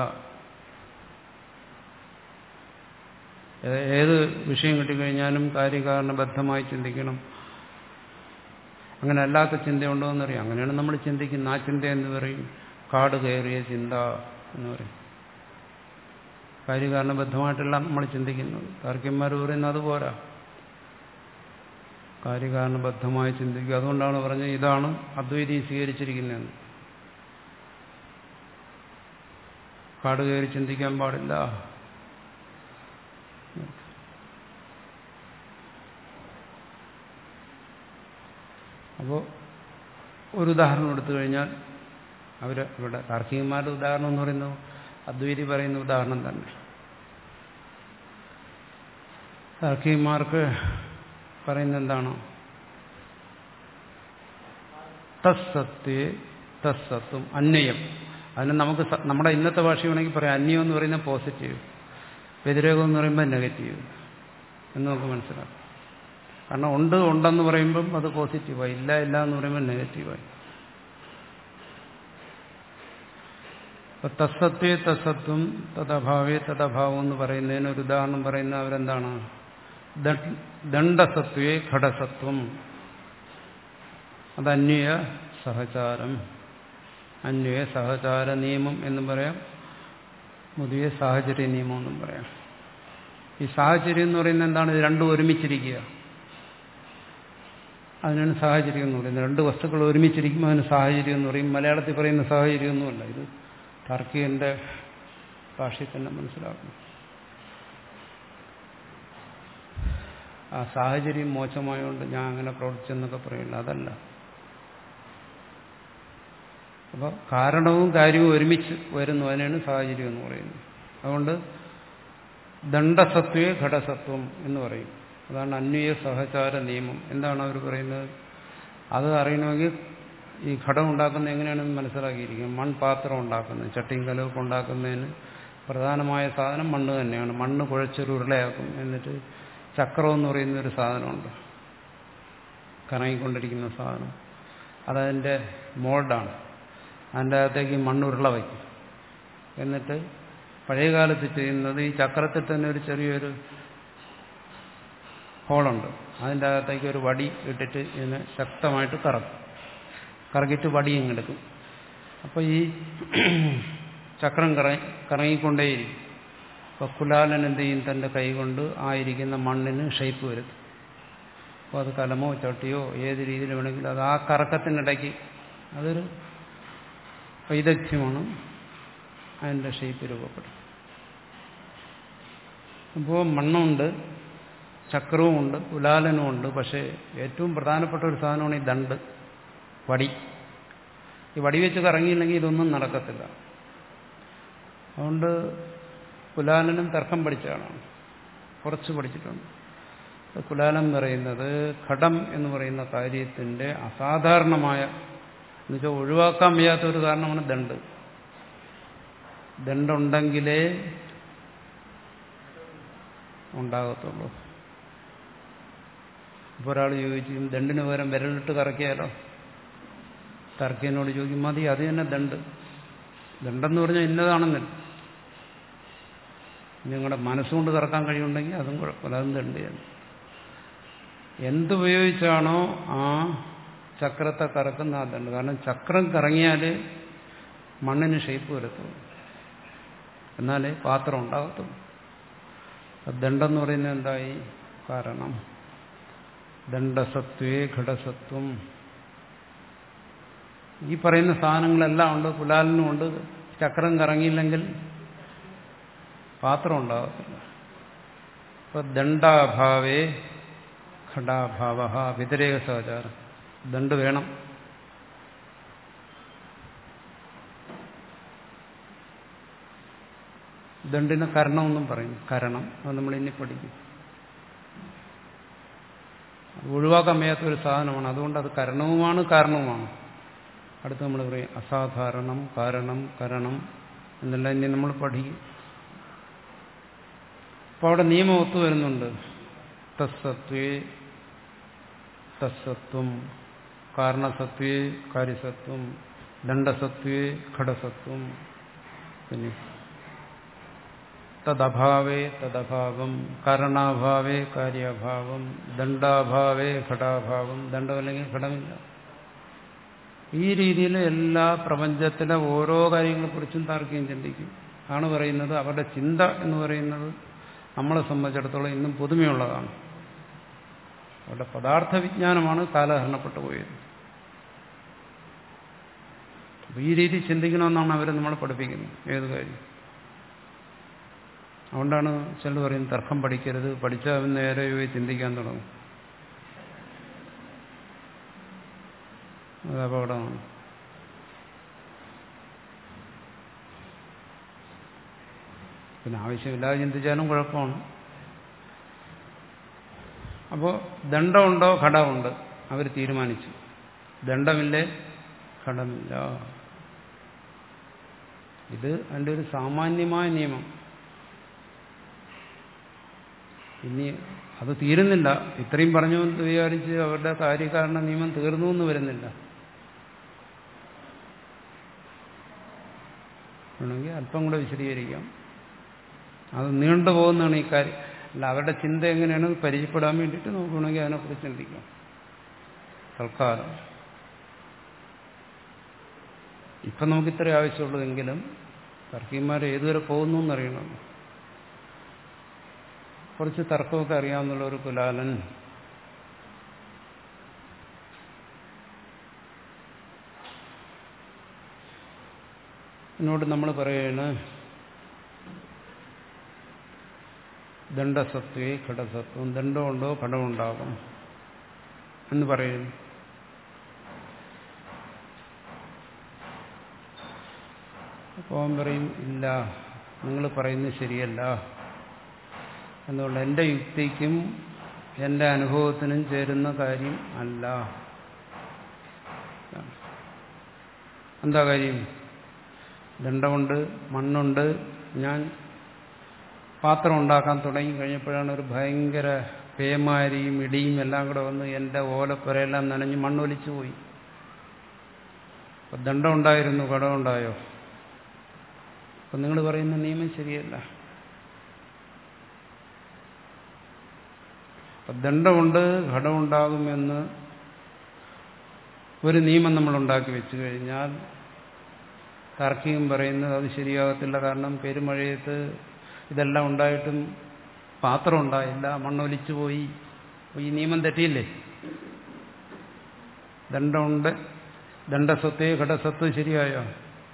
Speaker 1: ഏത് വിഷയം കിട്ടിക്കഴിഞ്ഞാലും കാര്യകാരണബദ്ധമായി ചിന്തിക്കണം. അങ്ങനെ അല്ലാത്ത ചിന്തയുണ്ടോ എന്നറിയാം. അങ്ങനെയാണ് നമ്മൾ ചിന്തിക്കുന്നത്. ആ ചിന്ത എന്ന് പറയും കാട് കയറിയ ചിന്ത എന്ന് പറയും. കാര്യകാരണബദ്ധമായിട്ടല്ല നമ്മൾ ചിന്തിക്കുന്നത്. താർക്കികന്മാർ പറയുന്നത് അതുപോരാ, കാര്യകാരണബദ്ധമായി ചിന്തിക്കുക. അതുകൊണ്ടാണ് പറഞ്ഞത് ഇതാണ് അദ്വൈതി സ്വീകരിച്ചിരിക്കുന്നതെന്ന്. കാട് കയറി ചിന്തിക്കാൻ പാടില്ല. അപ്പോൾ ഒരു ഉദാഹരണം എടുത്തു കഴിഞ്ഞാൽ അവർ ഇവിടെ താർക്കികന്മാരുടെ ഉദാഹരണം എന്ന് പറയുന്നത് അദ്വൈതി പറയുന്ന ഉദാഹരണം തന്നെ. താർക്കികന്മാർക്ക് പറയുന്നത് എന്താണ്? തസ്സത്വേ തസ്സത്വം അന്വയം. അതിന് നമുക്ക് നമ്മുടെ ഇന്നത്തെ ഭാഷ വേണമെങ്കിൽ പറയാം അന്വയം എന്ന് പറയുന്നത് പോസിറ്റീവ്, വ്യതിരേകം എന്ന് പറയുമ്പോൾ നെഗറ്റീവ് എന്ന് നമുക്ക് മനസ്സിലാക്കാം. കാരണം ഉണ്ട് ഉണ്ടെന്ന് പറയുമ്പം അത് പോസിറ്റീവായി, ഇല്ല ഇല്ല എന്ന് പറയുമ്പോൾ നെഗറ്റീവായി. അപ്പൊ തസ്സത്വേ തസ്സത്വം തദഭാവേ തദഭാവം എന്ന് പറയുന്നതിന് ഒരു ഉദാഹരണം പറയുന്ന അവരെന്താണ്? ദണ്ഡസത്വേ ഘടസത്വം, അത് അന്വയ സഹചാരം, അന്വയ സഹചാര നിയമം എന്നും പറയാം, മുതിയ സാഹചര്യ നിയമം എന്നും പറയാം. ഈ സാഹചര്യം എന്ന് പറയുന്നത് എന്താണ്? ഇത് രണ്ടും ഒരുമിച്ചിരിക്കുക, അതിനാണ് സാഹചര്യം എന്ന് പറയുന്നത്. രണ്ട് വസ്തുക്കൾ ഒരുമിച്ചിരിക്കുമ്പോൾ അതിന് സാഹചര്യം എന്ന് പറയും. മലയാളത്തിൽ പറയുന്ന സാഹചര്യമൊന്നുമല്ല, ഇത് താർക്കികന്റെ ഭാഷയിൽ തന്നെ മനസ്സിലാക്കണം. ആ സാഹചര്യം മോശമായതുകൊണ്ട് ഞാൻ അങ്ങനെ പ്രവർത്തിച്ചെന്നൊക്കെ പറയില്ല, അതല്ല. അപ്പോൾ കാരണവും കാര്യവും ഒരുമിച്ച് വരുന്നു, അതിനാണ് സാഹചര്യം എന്ന് പറയുന്നത്. അതുകൊണ്ട് ദണ്ഡസത്വേ ഘടസത്വം എന്ന് പറയും. അതാണ് അന്വയ സഹചാര നിയമം. എന്താണ് അവർ പറയുന്നത്? അത് അറിയണമെങ്കിൽ ഈ ഘടം ഉണ്ടാക്കുന്നത് എങ്ങനെയാണെന്ന് മനസ്സിലാക്കിയിരിക്കും. മൺപാത്രം ഉണ്ടാക്കുന്നത്, ചട്ടിയും കലമൊക്കെ ഉണ്ടാക്കുന്നതിന് പ്രധാനമായ സാധനം മണ്ണ് തന്നെയാണ്. മണ്ണ് കുഴച്ചൊരു ഉരുളയാക്കും. എന്നിട്ട് ചക്രം എന്ന് പറയുന്ന ഒരു സാധനമുണ്ട്, കറങ്ങിക്കൊണ്ടിരിക്കുന്ന സാധനം. അതതിൻ്റെ മോൾഡാണ്. അതിൻ്റെ അകത്തേക്ക് മണ്ണുരുള വയ്ക്കും. എന്നിട്ട് പഴയകാലത്ത് ചെയ്യുന്നത് ഈ ചക്രത്തിൽ തന്നെ ഒരു ചെറിയൊരു ഹോളുണ്ട്, അതിൻ്റെ അകത്തേക്ക് ഒരു വടി ഇട്ടിട്ട് ഇതിനെ ശക്തമായിട്ട് കറക്കും. കറക്കിയിട്ട് വടിയും എടുക്കും. അപ്പോൾ ഈ ചക്രം കറ കറങ്ങിക്കൊണ്ടേയിരിക്കും. അപ്പോൾ കുലാലൻ എന്ത് ചെയ്യും? തൻ്റെ കൈ കൊണ്ട് ആയിരിക്കുന്ന മണ്ണിന് ഷേപ്പ് വരുത്തും. അപ്പോൾ അത് കലമോ ചട്ടിയോ ഏത് രീതിയിൽ വേണമെങ്കിലും അത് ആ കറക്കത്തിനിടയ്ക്ക് അതൊരു വൈദഗ്ധ്യമാണ്, അതിൻ്റെ ഷേപ്പ് രൂപപ്പെടും. അപ്പോൾ മണ്ണുണ്ട്, ചക്രവുമുണ്ട്, കുലാലനുമുണ്ട്. പക്ഷേ ഏറ്റവും പ്രധാനപ്പെട്ട ഒരു സാധനമാണ് ഈ ദണ്ട്, വടി. ഈ വടി വെച്ച് കറങ്ങിയില്ലെങ്കിൽ ഇതൊന്നും നടക്കത്തില്ല. അതുകൊണ്ട് കുലാലനും തർക്കം പഠിച്ച ആളാണ്, കുറച്ച് പഠിച്ചിട്ടുണ്ട്. കുലാലൻ പറയുന്നത് ഘടം എന്ന് പറയുന്ന കാര്യത്തിൻ്റെ അസാധാരണമായ, എന്നുവെച്ചാൽ ഒഴിവാക്കാൻ വയ്യാത്ത ഒരു കാരണമാണ് ദണ്ട്. ദണ്ടുണ്ടെങ്കിലേ ഉണ്ടാകത്തുള്ളൂ. ഇപ്പോൾ ഒരാൾ ചോദിച്ചു, ദണ്ടിന് പകരം വിരലിട്ട് കറക്കിയാലോ? തർക്കിയനോട് ചോദിക്കും, മതി, അത് തന്നെ ദണ്ട്. ദണ്ടെന്ന് പറഞ്ഞാൽ ഇന്നതാണെന്നില്ല. നിങ്ങളുടെ മനസ്സുകൊണ്ട് കറക്കാൻ കഴിയുന്നുണ്ടെങ്കിൽ അതും കുഴപ്പമില്ല, അതും ദണ്ടിയാണ്. എന്തുപയോഗിച്ചാണോ ആ ചക്രത്തെ കറക്കുന്ന ആ ദണ്ട്. കാരണം ചക്രം കറങ്ങിയാൽ മണ്ണിന് ഷേപ്പ് വരത്തുള്ളൂ, എന്നാലേ പാത്രം ഉണ്ടാകത്തുള്ളൂ. ദണ്ടെന്ന് പറയുന്നത് എന്തായി? കാരണം ദണ്ഡസത്വേ ഘടസത്വം. ഈ പറയുന്ന സാധനങ്ങളെല്ലാം ഉണ്ട്, കുലാലിനും ഉണ്ട്. ചക്രം കറങ്ങിയില്ലെങ്കിൽ പാത്രം ഉണ്ടാകത്തില്ല. ഇപ്പൊ ദണ്ഡാഭാവേ ഘടാഭാവ വ്യതിരേക സഹചാരം. ദണ്ട് വേണം. ദണ്ടിന് കരണമെന്നും പറയും. കരണം അത് നമ്മൾ ഇനി പഠിക്കും. ഒഴിവാക്കാൻ വയ്യാത്ത ഒരു സാധനമാണ്. അതുകൊണ്ട് അത് കരണവുമാണ് കാരണവുമാണ്. അടുത്ത് നമ്മൾ പറയും അസാധാരണം, കാരണം, കരണം എന്നെല്ലാം ഇനി നമ്മൾ പഠിക്കും. അപ്പോൾ അവിടെ നിയമം ഒത്തുവരുന്നുണ്ട്. തസ്സത്വേ തസ്സത്വം, കാരണസത്വേ കാര്യസത്വം, ദണ്ഡസത്വേ ഘടസത്വം, പിന്നെ തദഭാവേ തദഭാവം, കാരണാഭാവേ കാര്യാഭാവം, ദണ്ഡാഭാവേ ഘടാഭാവം. ദണ്ഡമല്ലെങ്കിൽ ഘടമില്ല. ഈ രീതിയിൽ എല്ലാ പ്രപഞ്ചത്തിലെ ഓരോ കാര്യങ്ങളെക്കുറിച്ചും താർക്കികം ചിന്തിക്കും. ആണ് പറയുന്നത് അവരുടെ ചിന്ത എന്ന് പറയുന്നത് നമ്മളെ സംബന്ധിച്ചിടത്തോളം ഇന്നും പുതുമയുള്ളതാണ്. അവരുടെ പദാർത്ഥ വിജ്ഞാനമാണ് കാലഹരണപ്പെട്ടു പോയത്. അപ്പോൾ ഈ രീതി ചിന്തിക്കണമെന്നാണ് അവർ നമ്മളെ പഠിപ്പിക്കുന്നത് ഏത് കാര്യം. അതുകൊണ്ടാണ് ചിലർ പറയുന്നത് തർക്കം പഠിക്കരുത്, പഠിച്ചാൽ അവൻ നേരെ പോയി ചിന്തിക്കാൻ തുടങ്ങും. അത് അപകടമാണ്. പിന്നെ ആവശ്യമില്ലാതെ ചിന്തിച്ചാലും കുഴപ്പമാണ്. അപ്പോൾ ദണ്ഡമുണ്ടോ ഘടമുണ്ട്, അവർ തീരുമാനിച്ചു. ദണ്ഡമില്ലേ ഘടമില്ല. ഇത് അതിൻ്റെ ഒരു സാമാന്യമായ നിയമം. ഇനി അത് തീരുന്നില്ല. ഇത്രയും പറഞ്ഞു വിചാരിച്ച് അവരുടെ കാര്യകാരണ നിയമം തീർന്നു എന്ന് വരുന്നില്ല. വേണമെങ്കിൽ അല്പം കൂടെ വിശദീകരിക്കാം. അത് നീണ്ടുപോകുന്നതാണ് ഈ കാര്യം. അല്ല, അവരുടെ ചിന്ത എങ്ങനെയാണ് പരിചയപ്പെടാൻ വേണ്ടിയിട്ട് നമുക്ക് വേണമെങ്കിൽ അതിനെക്കുറിച്ച് ചിന്തിക്കാം തൽക്കാലം. ഇപ്പം നമുക്ക് ഇത്രേ ആവശ്യമുള്ളൂ. എങ്കിലും തർക്കിമാർ ഏതുവരെ പോകുന്നു എന്നറിയണം. കുറച്ച് തർക്കമൊക്കെ അറിയാവുന്നുള്ള ഒരു കുലാലൻ എന്നോട് നമ്മൾ പറയാണ് ദണ്ഡസത്വേ ഘടസത്വം, ദണ്ഡമുണ്ടോ ഘടമുണ്ടാകും എന്ന് പറയുന്നു. അപ്പോൾ അവൻ പറയും, ഇല്ല, നിങ്ങൾ പറയുന്നത് ശരിയല്ല. എന്തുകൊണ്ട്? എൻ്റെ യുക്തിക്കും എൻ്റെ അനുഭവത്തിനും ചേരുന്ന കാര്യം അല്ല. എന്താ കാര്യം? ദണ്ഡമുണ്ട്, മണ്ണുണ്ട്. ഞാൻ പാത്രം ഉണ്ടാക്കാൻ തുടങ്ങി കഴിഞ്ഞപ്പോഴാണ് ഒരു ഭയങ്കര പേമാരിയും ഇടിയും എല്ലാം കൂടെ വന്ന് എൻ്റെ ഓലപ്പുരയെല്ലാം നനഞ്ഞ് മണ്ണൊലിച്ചു പോയി. അപ്പം ദണ്ഡം ഉണ്ടായിരുന്നു, ഘടമുണ്ടായോ? അപ്പം നിങ്ങൾ പറയുന്ന നിയമം ശരിയല്ല. അപ്പം ദണ്ഡമുണ്ട്, ഘടമുണ്ടാകുമെന്ന് ഒരു നിയമം നമ്മൾ ഉണ്ടാക്കി വെച്ചു കഴിഞ്ഞാൽ താർക്കികം പറയുന്നത് അത് ശരിയാകത്തില്ല. കാരണം പെരുമഴയത്ത് ഇതെല്ലാം ഉണ്ടായിട്ടും പാത്രം ഉണ്ടായില്ല, മണ്ണൊലിച്ചു പോയി. ഈ നിയമം തെറ്റിയില്ലേ? ദണ്ഡമുണ്ട്, ദണ്ഡസത്വേ ഘടസത്വം ശരിയായോ?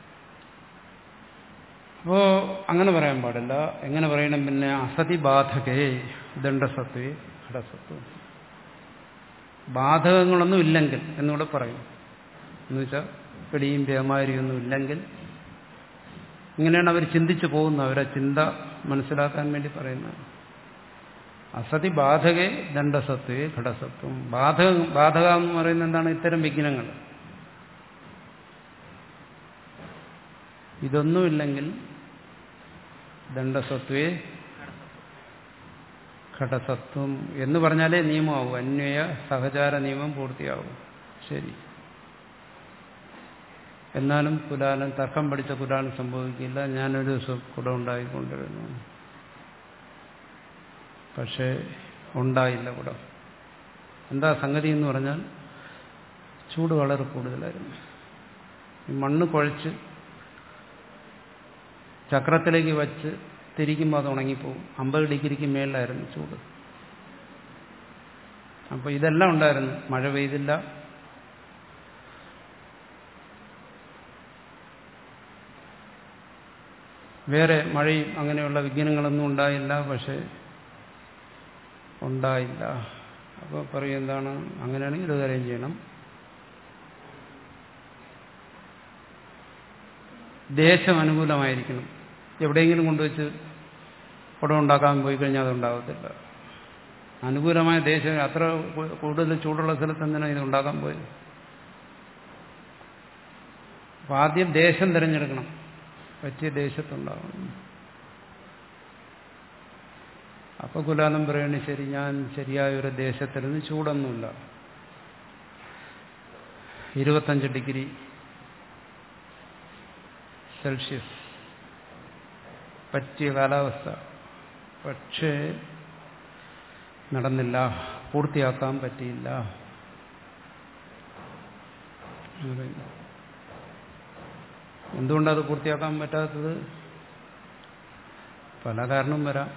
Speaker 1: അപ്പോ അങ്ങനെ പറയാൻ പാടില്ല. എങ്ങനെ പറയണം? പിന്നെ അസതി ബാധകേ ദണ്ഡസത്വേ ഘടസത്വം. ബാധകങ്ങളൊന്നും ഇല്ലെങ്കിൽ എന്നൂടെ പറയും. എന്നുവെച്ചാൽ പിടിയും പേമാരിയൊന്നും ഇല്ലെങ്കിൽ. ഇങ്ങനെയാണ് അവർ ചിന്തിച്ചു പോകുന്നത്. അവരെ ചിന്ത മനസ്സിലാക്കാൻ വേണ്ടി പറയുന്നത്. അസതി ബാധകേ ദണ്ഡസത്വേ ഘടസത്വം. ബാധക ബാധക എന്ന് പറയുന്നത് എന്താണ്? ഇത്തരം വിഘ്നങ്ങൾ. ഇതൊന്നുമില്ലെങ്കിൽ ദണ്ഡസത്വേ ഘടസത്വം എന്ന് പറഞ്ഞാലേ നിയമമാവും. അന്വയ സഹചാര നിയമം പൂർത്തിയാവും. ശരി. എന്നാലും കുലാലൻ, തർക്കം പഠിച്ച കുലാലൻ സംഭവിക്കില്ല. ഞാനൊരു ദിവസം കുടം ഉണ്ടായിക്കൊണ്ടിരുന്നു, പക്ഷേ ഉണ്ടായില്ല കുടം. എന്താ സംഗതി എന്ന് പറഞ്ഞാൽ ചൂട് വളരെ കൂടുതലായിരുന്നു. ഈ മണ്ണ് കുഴച്ച് ചക്രത്തിലേക്ക് വച്ച് തിരിക്കുമ്പോൾ അത് ഉണങ്ങിപ്പോവും. അമ്പത് ഡിഗ്രിക്ക് മേളിലായിരുന്നു ചൂട്. അപ്പോൾ ഇതെല്ലാം ഉണ്ടായിരുന്നു. മഴ പെയ്തില്ല, വേറെ മഴയും അങ്ങനെയുള്ള വിഘ്നങ്ങളൊന്നും ഉണ്ടായില്ല. പക്ഷെ ഉണ്ടായില്ല. അപ്പോൾ പറയും, എന്താണ്? അങ്ങനെയാണെങ്കിൽ ഒരു കാര്യം ചെയ്യണം. ദേശം അനുകൂലമായിരിക്കണം. എവിടെയെങ്കിലും കൊണ്ടുവച്ച് കുടം ഉണ്ടാക്കാൻ പോയി കഴിഞ്ഞാൽ അതുണ്ടാകത്തില്ല. അനുകൂലമായ ദേശം, അത്ര കൂടുതൽ ചൂടുള്ള സ്ഥലത്ത് എന്തിനാണ് ഇത് ഉണ്ടാക്കാൻ പോയത്? അപ്പം ആദ്യം ദേശം തിരഞ്ഞെടുക്കണം. പറ്റിയ ദേശത്തുണ്ടാകണം. അപ്പോൾ കുലാലൻ പറയണേ, ശരി, ഞാൻ ശരിയായ ഒരു ദേശത്തിരുന്ന്, ചൂടൊന്നുമില്ല, ഇരുപത്തഞ്ച് ഡിഗ്രി സെൽഷ്യസ് പറ്റിയ കാലാവസ്ഥ. പക്ഷേ നടന്നില്ല, പൂർത്തിയാക്കാൻ പറ്റിയില്ല. എന്തുകൊണ്ടത് പൂർത്തിയാക്കാൻ പറ്റാത്തത്? പല കാരണം വരാം.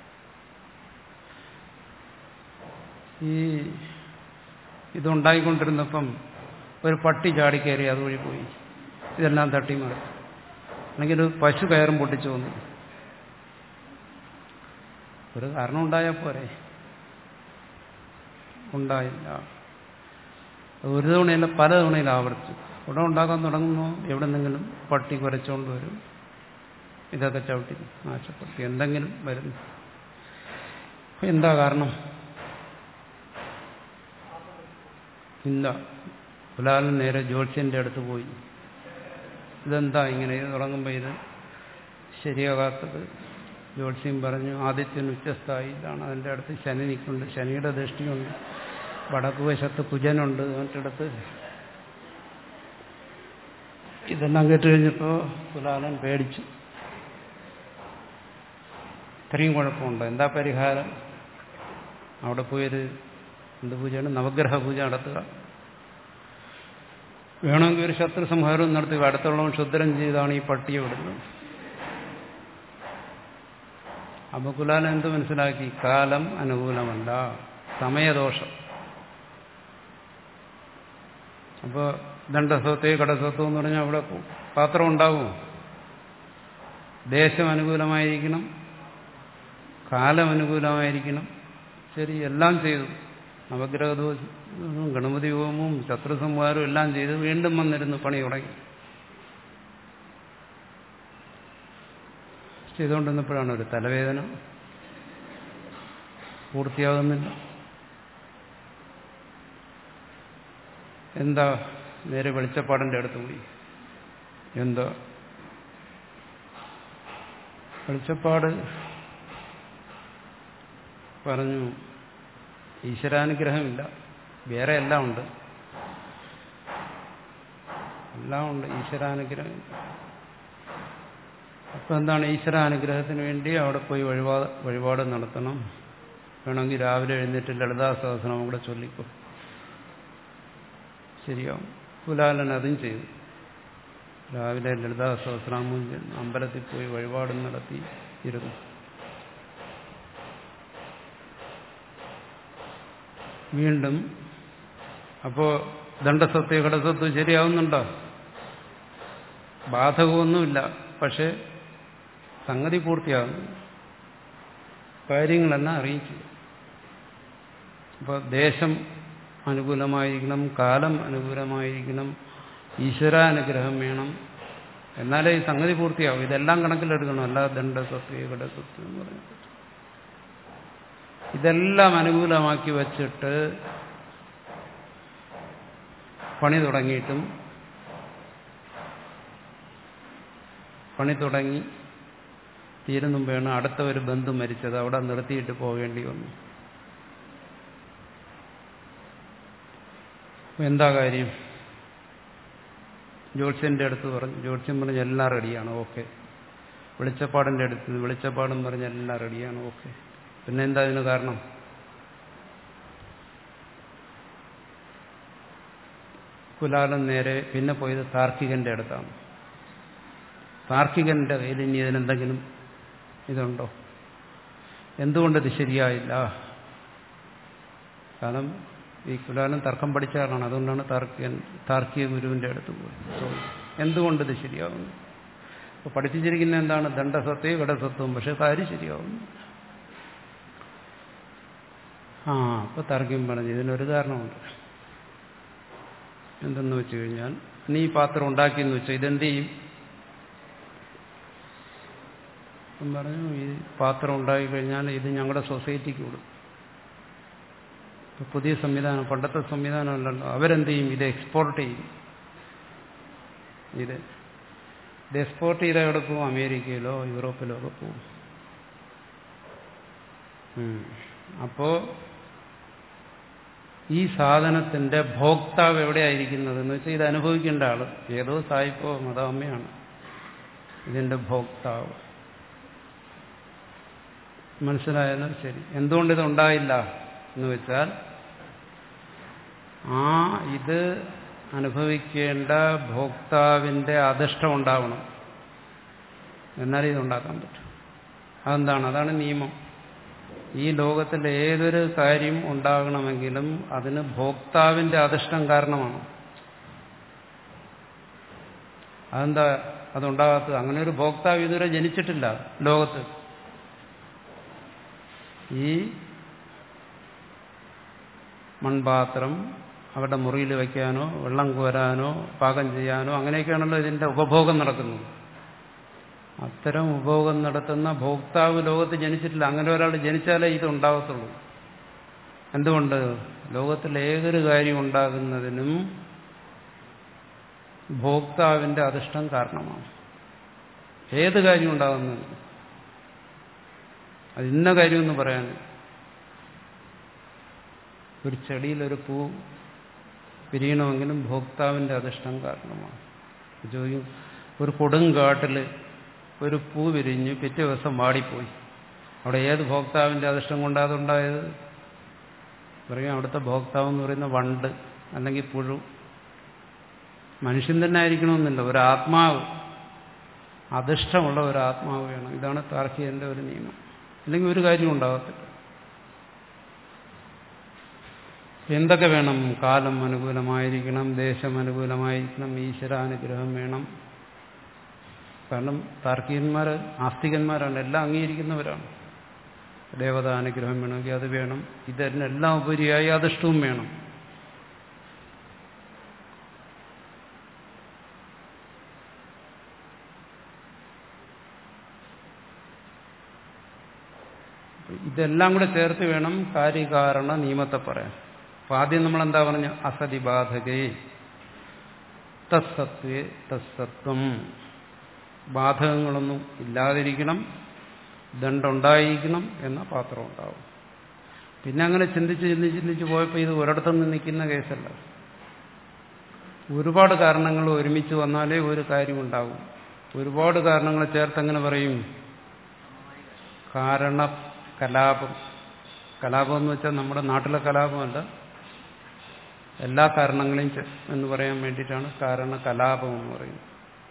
Speaker 1: ഈ ഇതുണ്ടായിക്കൊണ്ടിരുന്നപ്പം ഒരു പട്ടി ചാടിക്കയറി അതുവഴി പോയി, ഇതെല്ലാം തട്ടി മാറി. അല്ലെങ്കിൽ ഒരു പശു കയറും പൊട്ടിച്ചു വന്നു. ഒരു കാരണം ഉണ്ടായാൽ പോരെ? ഉണ്ടായില്ല. ഒരു തവണയല്ല, പല തവണയിൽ ആവർത്തിച്ചു. കുടം ഉണ്ടാക്കാൻ തുടങ്ങുന്നു, എവിടെ നിന്നെങ്കിലും പട്ടി കുരച്ചുകൊണ്ട് വരും, ഇതൊക്കെ ചവിട്ടി നാശപ്പെടുത്തി എന്തെങ്കിലും വരുന്നു. എന്താ കാരണം? ഇല്ല. കുലാലൻ നേരെ ജ്യോത്സ്യന്റെ അടുത്ത് പോയി. ഇതെന്താ ഇങ്ങനെ? ഇത് തുടങ്ങുമ്പോൾ ഇത് ശരിയാകാത്തത്. ജ്യോത്സ്യം പറഞ്ഞു, ആദിത്യൻ ഉച്ചസ്ഥായിലാണ്, അതിൻ്റെ അടുത്ത് ശനി നിൽക്കുന്നുണ്ട്, ശനിയുടെ ദൃഷ്ടിയുണ്ട്, വടക്കുവശത്ത് കുജനുണ്ട്, മറ്റിടത്ത് ഇതെല്ലാം കേട്ട് കഴിഞ്ഞപ്പോൾ കുലാലൻ പേടിച്ചു. ഇത്രയും കുഴപ്പമുണ്ടോ? എന്താ പരിഹാരം? അവിടെ പോയൊരു എന്ത് പൂജയാണ്? നവഗ്രഹ പൂജ നടത്തുക. വേണമെങ്കിൽ ഒരു ശത്രു സംഹാരവും നടത്തുക. അടുത്തുള്ളവൻ ക്ഷുദ്രം ചെയ്താണ് ഈ പട്ടിയെ വിടുന്നത്. അപ്പൊ കുലാലൻ എന്ത് മനസ്സിലാക്കി? കാലം അനുകൂലമല്ല, സമയദോഷം. അപ്പോൾ ദണ്ഡസ്വത്തെ കടസ്വത്വം എന്ന് പറഞ്ഞാൽ അവിടെ പാത്രം ഉണ്ടാവും. ദേശം അനുകൂലമായിരിക്കണം, കാലം അനുകൂലമായിരിക്കണം. ശരി, എല്ലാം ചെയ്തു. നവഗ്രഹദോഷവും ഗണപതി ഹോമവും ശത്രു സംഹാരവും എല്ലാം ചെയ്തു. വീണ്ടും വന്നിരുന്നു പണി തുടങ്ങി. ചെയ്തുകൊണ്ടിരുന്നപ്പോഴാണ് ഒരു തലവേദന. പൂർത്തിയാകുന്നില്ല. എന്താ? നേരെ വെളിച്ചപ്പാടിൻ്റെ അടുത്ത് പോയി. എന്താ വെളിച്ചപ്പാട് പറഞ്ഞു, ഈശ്വരാനുഗ്രഹമില്ല, വേറെ എല്ലാം ഉണ്ട്, എല്ലാം ഉണ്ട്, ഈശ്വരാനുഗ്രഹം. അപ്പം എന്താണ്? ഈശ്വരാനുഗ്രഹത്തിന് വേണ്ടി അവിടെ പോയി വഴിപാട് വഴിപാട് നടത്തണം. വേണമെങ്കിൽ രാവിലെ എഴുന്നേറ്റ് ലളിതാ സഹസ്രനാമം കൂടെ ചൊല്ലിക്കോ, ശരിയാവും. കുലാലൻ അതും ചെയ്തു. രാവിലെ ലളിതാ സഹസ്രനാമം അമ്പലത്തിൽ പോയി വഴിപാടും നടത്തി ഇരുന്നു. വീണ്ടും അപ്പോ ദണ്ഡസത്വ കടസത്വം ശരിയാവുന്നുണ്ടോ? ബാധകമൊന്നുമില്ല, പക്ഷെ സംഗതി പൂർത്തിയാകുന്നു. കാര്യങ്ങളെല്ലാം അറിയിച്ചു. അപ്പോൾ ദേശം അനുകൂലമായിരിക്കണം, കാലം അനുകൂലമായിരിക്കണം, ഈശ്വരാനുഗ്രഹം വേണം, എന്നാലേ ഈ സംഗതി പൂർത്തിയാവും. ഇതെല്ലാം കണക്കിലെടുക്കണം. അല്ല ദണ്ഡസത്വ കടസത്വം എന്ന് പറയുന്നത് ഇതെല്ലാം അനുകൂലമാക്കി വച്ചിട്ട് പണി തുടങ്ങിയിട്ടും പണി തുടങ്ങി തീരുന്ന മുമ്പാണ് അടുത്ത ഒരു ബന്ധു മരിച്ചത്. അവിടെ നിർത്തിയിട്ട് പോകേണ്ടി വന്നു. എന്താ കാര്യം? ജ്യോത്സ്യന്റെ അടുത്ത് പറഞ്ഞു. ജ്യോത്സ്യം പറഞ്ഞ് എല്ലാം റെഡിയാണ്, ഓക്കെ. വെളിച്ചപ്പാടിന്റെ അടുത്ത് വെളിച്ചപ്പാടും പറഞ്ഞ് എല്ലാം റെഡിയാണ്, ഓക്കെ. പിന്നെ എന്താ ഇതിന് കാരണം? കുലാലൻ നേരെ പിന്നെ പോയത് താർക്കികന്റെ അടുത്താണ്. താർക്കികന്റെ കയ്യിൽ ഇനി ഇതിനെന്തെങ്കിലും ഇതുണ്ടോ? എന്തുകൊണ്ട് ഇത് ശരിയായില്ല? കാരണം ഈ കുലാലൻ തർക്കം പഠിച്ച ആളാണ്. അതുകൊണ്ടാണ് താർക്കികൻ താർക്കിക ഗുരുവിന്റെ അടുത്ത് പോയത്. എന്തുകൊണ്ട് ഇത് ശരിയാവുന്നു? അപ്പോൾ പഠിപ്പിച്ചിരിക്കുന്ന എന്താണ്? ദണ്ഡസത്വം കടസത്വം, പക്ഷെ കാര്യം ശരിയാവുന്നു. ആ അപ്പൊ താർക്കികൻ പറഞ്ഞു ഇതിനൊരു കാരണമുണ്ട്. എന്തെന്ന് വെച്ചു കഴിഞ്ഞാൽ, നീ ഈ പാത്രം ഉണ്ടാക്കിയെന്ന് വെച്ചാൽ ഇതെന്ത് ചെയ്യും? പറഞ്ഞു ഈ പാത്രം ഉണ്ടാക്കി കഴിഞ്ഞാൽ ഇത് ഞങ്ങളുടെ സൊസൈറ്റിക്ക് കൊടുക്കും. പുതിയ സംവിധാനം, പണ്ടത്തെ സംവിധാനമല്ലല്ലോ. അവരെന്ത് ചെയ്യും? ഇത് എക്സ്പോർട്ട് ചെയ്യും. ഇത് ഇത് എക്സ്പോർട്ട് ചെയ്താൽ എവിടെ പോകും? അമേരിക്കയിലോ യൂറോപ്പിലോ ഒക്കെ പോകും. അപ്പോ ഈ സാധനത്തിന്റെ ഭോക്താവ് എവിടെയായിരിക്കുന്നത് എന്ന് വെച്ചാൽ ഇത് അനുഭവിക്കേണ്ട ആള് ഏതോ സായിപ്പോ മദാമ്മയാണ് ഇതിന്റെ ഭോക്താവ്. മനസ്സിലായാലും ശരി. എന്തുകൊണ്ട് ഇത് ഉണ്ടായില്ല എന്ന് വെച്ചാൽ, ആ ഇത് അനുഭവിക്കേണ്ട ഭോക്താവിന്റെ അധിഷ്ഠം ഉണ്ടാവണം, എന്നാലേ ഇതുണ്ടാക്കാൻ പറ്റും. അതെന്താണ്? അതാണ് നിയമം. ഈ ലോകത്തിൽ ഏതൊരു കാര്യം ഉണ്ടാകണമെങ്കിലും അതിന് ഭോക്താവിന്റെ അധിഷ്ഠം കാരണമാണ്. അതെന്താ അതുണ്ടാകാത്തത്? അങ്ങനെ ഒരു ഭോക്താവ് ഇതുവരെ ജനിച്ചിട്ടില്ല ലോകത്ത്. ഈ മൺപാത്രം അവരുടെ മുറിയിൽ വയ്ക്കാനോ വെള്ളം കോരാനോ പാകം ചെയ്യാനോ അങ്ങനെയൊക്കെയാണല്ലോ ഇതിന്റെ ഉപഭോഗം നടക്കുന്നത്. അത്തരം ഉപഭോഗം നടത്തുന്ന ഭോക്താവ് ലോകത്ത് ജനിച്ചിട്ടില്ല. അങ്ങനെ ഒരാൾ ജനിച്ചാലേ ഇത് ഉണ്ടാകത്തുള്ളൂ. എന്തുകൊണ്ട്? ലോകത്തിൽ ഏതൊരു കാര്യം ഉണ്ടാകുന്നതിനും ഭോക്താവിന്റെ അധിഷ്ഠം കാരണമാണ്. ഏത് കാര്യം ഉണ്ടാകുന്നതിനും. അത് ഇന്ന കാര്യമെന്ന് പറയാൻ, ഒരു ചെടിയിലൊരു പൂ പിരിയണമെങ്കിലും ഭോക്താവിന്റെ അധിഷ്ഠം കാരണമാണ്. ചോദിക്കും, ഒരു കൊടുങ്കാട്ടിൽ ഒരു പൂ വിരിഞ്ഞ് പിറ്റേ ദിവസം വാടിപ്പോയി, അവിടെ ഏത് ഭോക്താവിൻ്റെ അധിഷ്ഠം കൊണ്ടാണ് അതുണ്ടായത്? പറയും അവിടുത്തെ ഭോക്താവ് എന്ന് പറയുന്ന വണ്ട് അല്ലെങ്കിൽ പുഴു. മനുഷ്യൻ തന്നെ ആയിരിക്കണമെന്നില്ല, ഒരാത്മാവ്, അധിഷ്ഠമുള്ള ഒരാത്മാവ് വേണം. ഇതാണ് താർക്കികന്റെ ഒരു നിയമം. അല്ലെങ്കിൽ ഒരു കാര്യം ഉണ്ടാകത്തില്ല. എന്തൊക്കെ വേണം? കാലം അനുകൂലമായിരിക്കണം, ദേശം അനുകൂലമായിരിക്കണം, ഈശ്വരാനുഗ്രഹം വേണം. കാരണം താർക്കികന്മാർ ആസ്തികന്മാരാണ്, എല്ലാം അംഗീകരിക്കുന്നവരാണ്. ദേവതാനുഗ്രഹം വേണമെങ്കിൽ അത് വേണം. ഇതിനെല്ലാം ഉപരിയായി അധിഷ്ഠവും വേണം. ഇതെല്ലാം കൂടെ ചേർത്ത് വേണം കാര്യകാരണ നിയമത്തെ പറയാൻ. അപ്പൊ ആദ്യം നമ്മൾ എന്താ പറഞ്ഞ? അസതി ബാധകേ തസ്സത്വേ തസ്സത്വം. ബാധകങ്ങളൊന്നും ഇല്ലാതിരിക്കണം, ദണ്ടുണ്ടായിരിക്കണം എന്ന പാത്രം ഉണ്ടാവും. പിന്നെ അങ്ങനെ ചിന്തിച്ച് ചിന്തിച്ച് ചിന്തിച്ച് പോയപ്പോൾ ഇത് ഒരിടത്തുനിന്ന് നിൽക്കുന്ന കേസല്ല. ഒരുപാട് കാരണങ്ങൾ ഒരുമിച്ച് വന്നാലേ ഒരു കാര്യം ഉണ്ടാവും. ഒരുപാട് കാരണങ്ങൾ ചേർത്തെങ്ങനെ പറയും? കാരണ കലാപം. കലാപം എന്ന് വെച്ചാൽ നമ്മുടെ നാട്ടിലെ കലാപമല്ല, എല്ലാ കാരണങ്ങളെയും എന്ന് പറയാൻ വേണ്ടിയിട്ടാണ് കാരണ കലാപം എന്ന് പറയുന്നത്.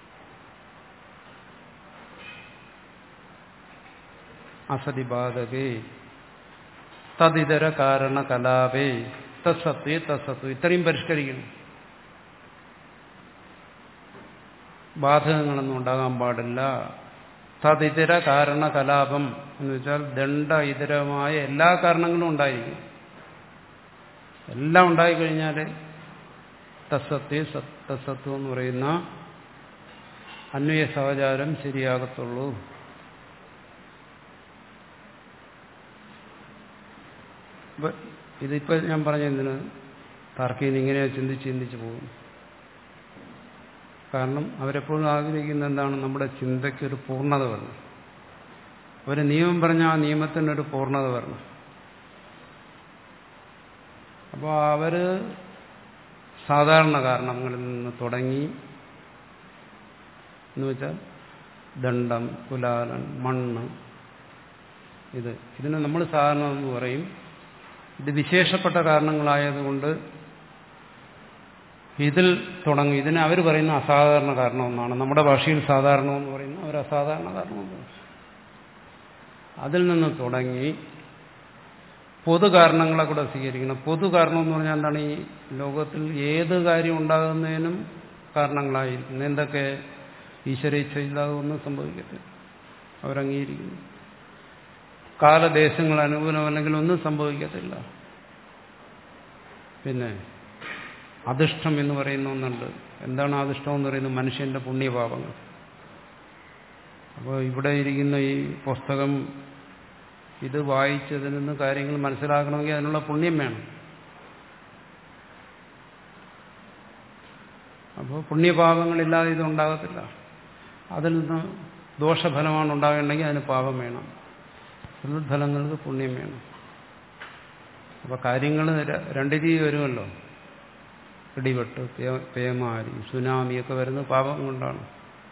Speaker 1: അസതി ബാധകേ തദിതര കാരണ കലാപേ തത്സത്വേ തത്സത്വം. ഇത്രയും പരിഷ്കരിക്കണം. ബാധകങ്ങളൊന്നും ഉണ്ടാകാൻ പാടില്ല. തദിതര കാരണ കലാപം എന്ന് വെച്ചാൽ ദണ്ഡ ഇതരമായ എല്ലാ കാരണങ്ങളും ഉണ്ടായിരിക്കും. എല്ലാം ഉണ്ടായിക്കഴിഞ്ഞാൽ തത്സത്വേ തത്സത്വം എന്ന് പറയുന്ന അന്വയ സഹചാരം ശരിയാകത്തുള്ളൂ. ഇതിപ്പോ ഞാൻ പറഞ്ഞ എന്തിന്? താർക്കികൻ ഇങ്ങനെ ചിന്തിച്ച് ചിന്തിച്ച് പോകും. കാരണം അവരെപ്പോഴും ആഗ്രഹിക്കുന്ന എന്താണ്? നമ്മുടെ ചിന്തയ്ക്കൊരു പൂർണ്ണത വരണം. ഒരു നിയമം പറഞ്ഞാൽ ആ നിയമത്തിനൊരു പൂർണ്ണത വരണം. അപ്പോൾ അവര് സാധാരണ കാരണങ്ങളിൽ നിന്ന് തുടങ്ങി എന്ന് വെച്ചാൽ ദണ്ഡം, കുലാലൻ, മണ്ണ്, ഇത് ഇതിനെ നമ്മൾ സാധാരണ എന്ന് പറയും. ഇത് വിശേഷപ്പെട്ട കാരണങ്ങളായതുകൊണ്ട് ഇതിൽ തുടങ്ങി. ഇതിനെ അവർ പറയുന്ന അസാധാരണ കാരണമെന്നാണ്. നമ്മുടെ ഭാഷയിൽ സാധാരണ എന്ന് പറയുന്ന ഒരു അസാധാരണ കാരണമെന്ന്. അതിൽ നിന്ന് തുടങ്ങി പൊതു കാരണങ്ങളെ കൂടെ സ്വീകരിക്കണം. പൊതു കാരണം എന്ന് പറഞ്ഞാൽ എന്താണ്? ഈ ലോകത്തിൽ ഏത് കാര്യം ഉണ്ടാകുന്നതിനും കാരണങ്ങളായിരിക്കും. എന്തൊക്കെ? ഈശ്വരേച്ഛയില്ലാതെ ഒന്നും സംഭവിക്കത്തില്ല, അവരംഗീകരിക്കുന്നു. കാലദേശങ്ങൾ അനുകൂലമല്ലെങ്കിൽ ഒന്നും സംഭവിക്കത്തില്ല. പിന്നെ അധിഷ്ഠം എന്ന് പറയുന്ന ഒന്നുണ്ട്. എന്താണ് അധിഷ്ഠം എന്ന് പറയുന്നത്? മനുഷ്യന്റെ പുണ്യപാപങ്ങൾ. അപ്പോൾ ഇവിടെ ഇരിക്കുന്ന ഈ പുസ്തകം ഇത് വായിച്ചതിൽ നിന്ന് കാര്യങ്ങൾ മനസ്സിലാക്കണമെങ്കിൽ അതിനുള്ള പുണ്യം വേണം. അപ്പോൾ പുണ്യപാപങ്ങളില്ലാതെ ഇതുണ്ടാകത്തില്ല. അതിൽ നിന്ന് ദോഷഫലമാണ് ഉണ്ടാകണമെങ്കിൽ അതിന് പാപം വേണം, ഫലങ്ങൾക്ക് പുണ്യം വേണം. അപ്പോൾ കാര്യങ്ങൾ രണ്ട് രീതി വരുമല്ലോ. ഇടിവെട്ട്, പേമാരി, സുനാമിയൊക്കെ വരുന്നത് പാപം കൊണ്ടാണ്.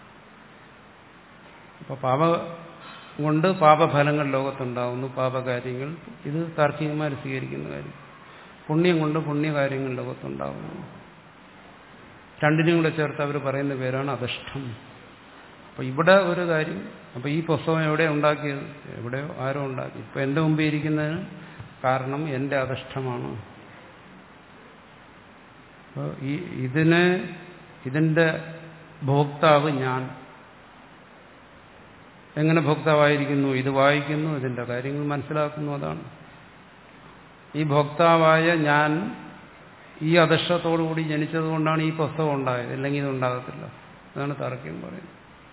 Speaker 1: അപ്പോൾ പാപം കൊണ്ട് പാപഫലങ്ങൾ ലോകത്തുണ്ടാകുന്നു, പാപകാര്യങ്ങൾ. ഇത് താർക്കികന്മാർ സ്വീകരിക്കുന്ന കാര്യം. പുണ്യം കൊണ്ട് പുണ്യകാര്യങ്ങൾ ലോകത്തുണ്ടാകുന്നു. രണ്ടിനും കൂടെ ചേർത്ത് അവർ പറയുന്ന പേരാണ് അധിഷ്ഠം. അപ്പോൾ ഇവിടെ ഒരു കാര്യം. അപ്പോൾ ഈ പുസ്തകം എവിടെ ഉണ്ടാക്കിയത്? എവിടെയോ ആരോ ഉണ്ടാക്കി. ഇപ്പം എൻ്റെ മുമ്പിൽ ഇരിക്കുന്നതിന് കാരണം എൻ്റെ അധിഷ്ഠമാണ്. അപ്പോൾ ഈ ഇതിന് ഇതിൻ്റെ ഭോക്താവ് ഞാൻ. എങ്ങനെ ഭോക്താവായിരിക്കുന്നു? ഇത് വായിക്കുന്നു, ഇതിൻ്റെ കാര്യങ്ങൾ മനസ്സിലാക്കുന്നു. അതാണ് ഈ ഭോക്താവായ ഞാൻ. ഈ അധിഷ്ഠത്തോടുകൂടി ജനിച്ചതുകൊണ്ടാണ് ഈ പുസ്തകം ഉണ്ടായത്, അല്ലെങ്കിൽ ഇതുണ്ടാകത്തില്ല. അതാണ് താർക്കികൻ പറയുന്നത്.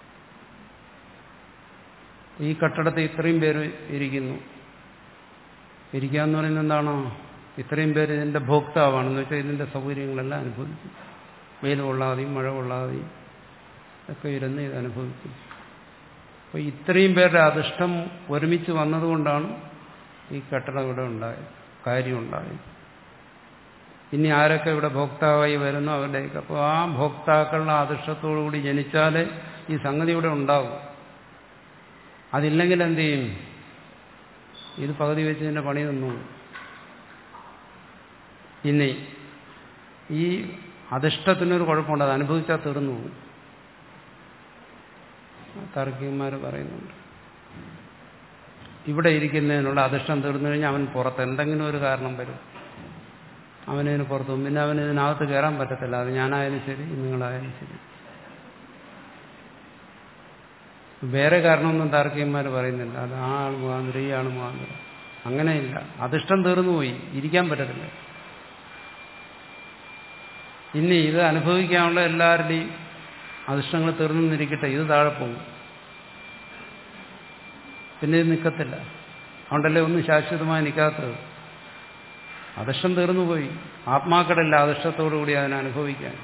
Speaker 1: ഈ കെട്ടിടത്തിൽ ഇത്രയും പേര് ഇരിക്കുന്നു. ഇരിക്കുക എന്ന് പറയുന്നത് എന്താണോ? ഇത്രയും പേര് ഇതിൻ്റെ ഭോക്താവാണെന്ന് വെച്ചാൽ ഇതിൻ്റെ സൗകര്യങ്ങളെല്ലാം അനുഭവിക്കും. വെയിൽ കൊള്ളാതെയും മഴ കൊള്ളാതെയും ഒക്കെ ഇരുന്ന് ഇത് അനുഭവിക്കും. അപ്പോൾ ഇത്രയും പേരുടെ അധിഷ്ഠം ഒരുമിച്ച് വന്നതുകൊണ്ടാണ് ഈ കെട്ടിടം ഇവിടെ ഉണ്ടായത്, കാര്യം ഉണ്ടായത്. ഇനി ആരൊക്കെ ഇവിടെ ഭോക്താവായി വരുന്നു അവരുടെയൊക്കെ. അപ്പോൾ ആ ഭോക്താക്കളുടെ ആദർശത്തോടുകൂടി ജനിച്ചാലേ ഈ സംഗതി ഇവിടെ ഉണ്ടാവും. അതില്ലെങ്കിൽ എന്ത് ചെയ്യും? ഇത് പകുതി വെച്ച് തന്നെ പണി തന്നു. ഇനി ഈ അധിഷ്ഠത്തിനൊരു കുഴപ്പമുണ്ട്, അത് അനുഭവിച്ചാൽ തീർന്നു പോകും. താർക്കികന്മാർ പറയുന്നുണ്ട്, ഇവിടെ ഇരിക്കുന്നതിനുള്ള അധിഷ്ഠം തീർന്നു കഴിഞ്ഞാൽ അവൻ പുറത്ത് എന്തെങ്കിലും ഒരു കാരണം വരും, അവനതിന് പുറത്തു പോകും. പിന്നെ അവന് ഇതിനകത്ത് കയറാൻ പറ്റത്തില്ല. അത് ഞാനായാലും ശരി നിങ്ങളായാലും ശരി. വേറെ കാരണമൊന്നും താർക്കികന്മാർ പറയുന്നില്ല, അത് ആ ആൾ മുഖാന്തരം ഈ ആൾ മുഖാന്തരം, അങ്ങനെയില്ല. അധിഷ്ഠം തീർന്നു പോയി, ഇരിക്കാൻ പറ്റത്തില്ല. ഇനി ഇത് അനുഭവിക്കാനുള്ള എല്ലാവരുടെയും അധിഷ്ഠങ്ങൾ തീർന്നു നിന്നിരിക്കട്ടെ, ഇത് താഴെ പോകും, പിന്നെ ഇത് നിൽക്കത്തില്ല. അതുകൊണ്ടല്ലേ ഒന്നും ശാശ്വതമായി നിൽക്കാത്തത്. അധിഷ്ഠം തീർന്നുപോയി, ആത്മാക്കളില്ല അധിഷ്ഠത്തോടുകൂടി അതിനെ അനുഭവിക്കാൻ.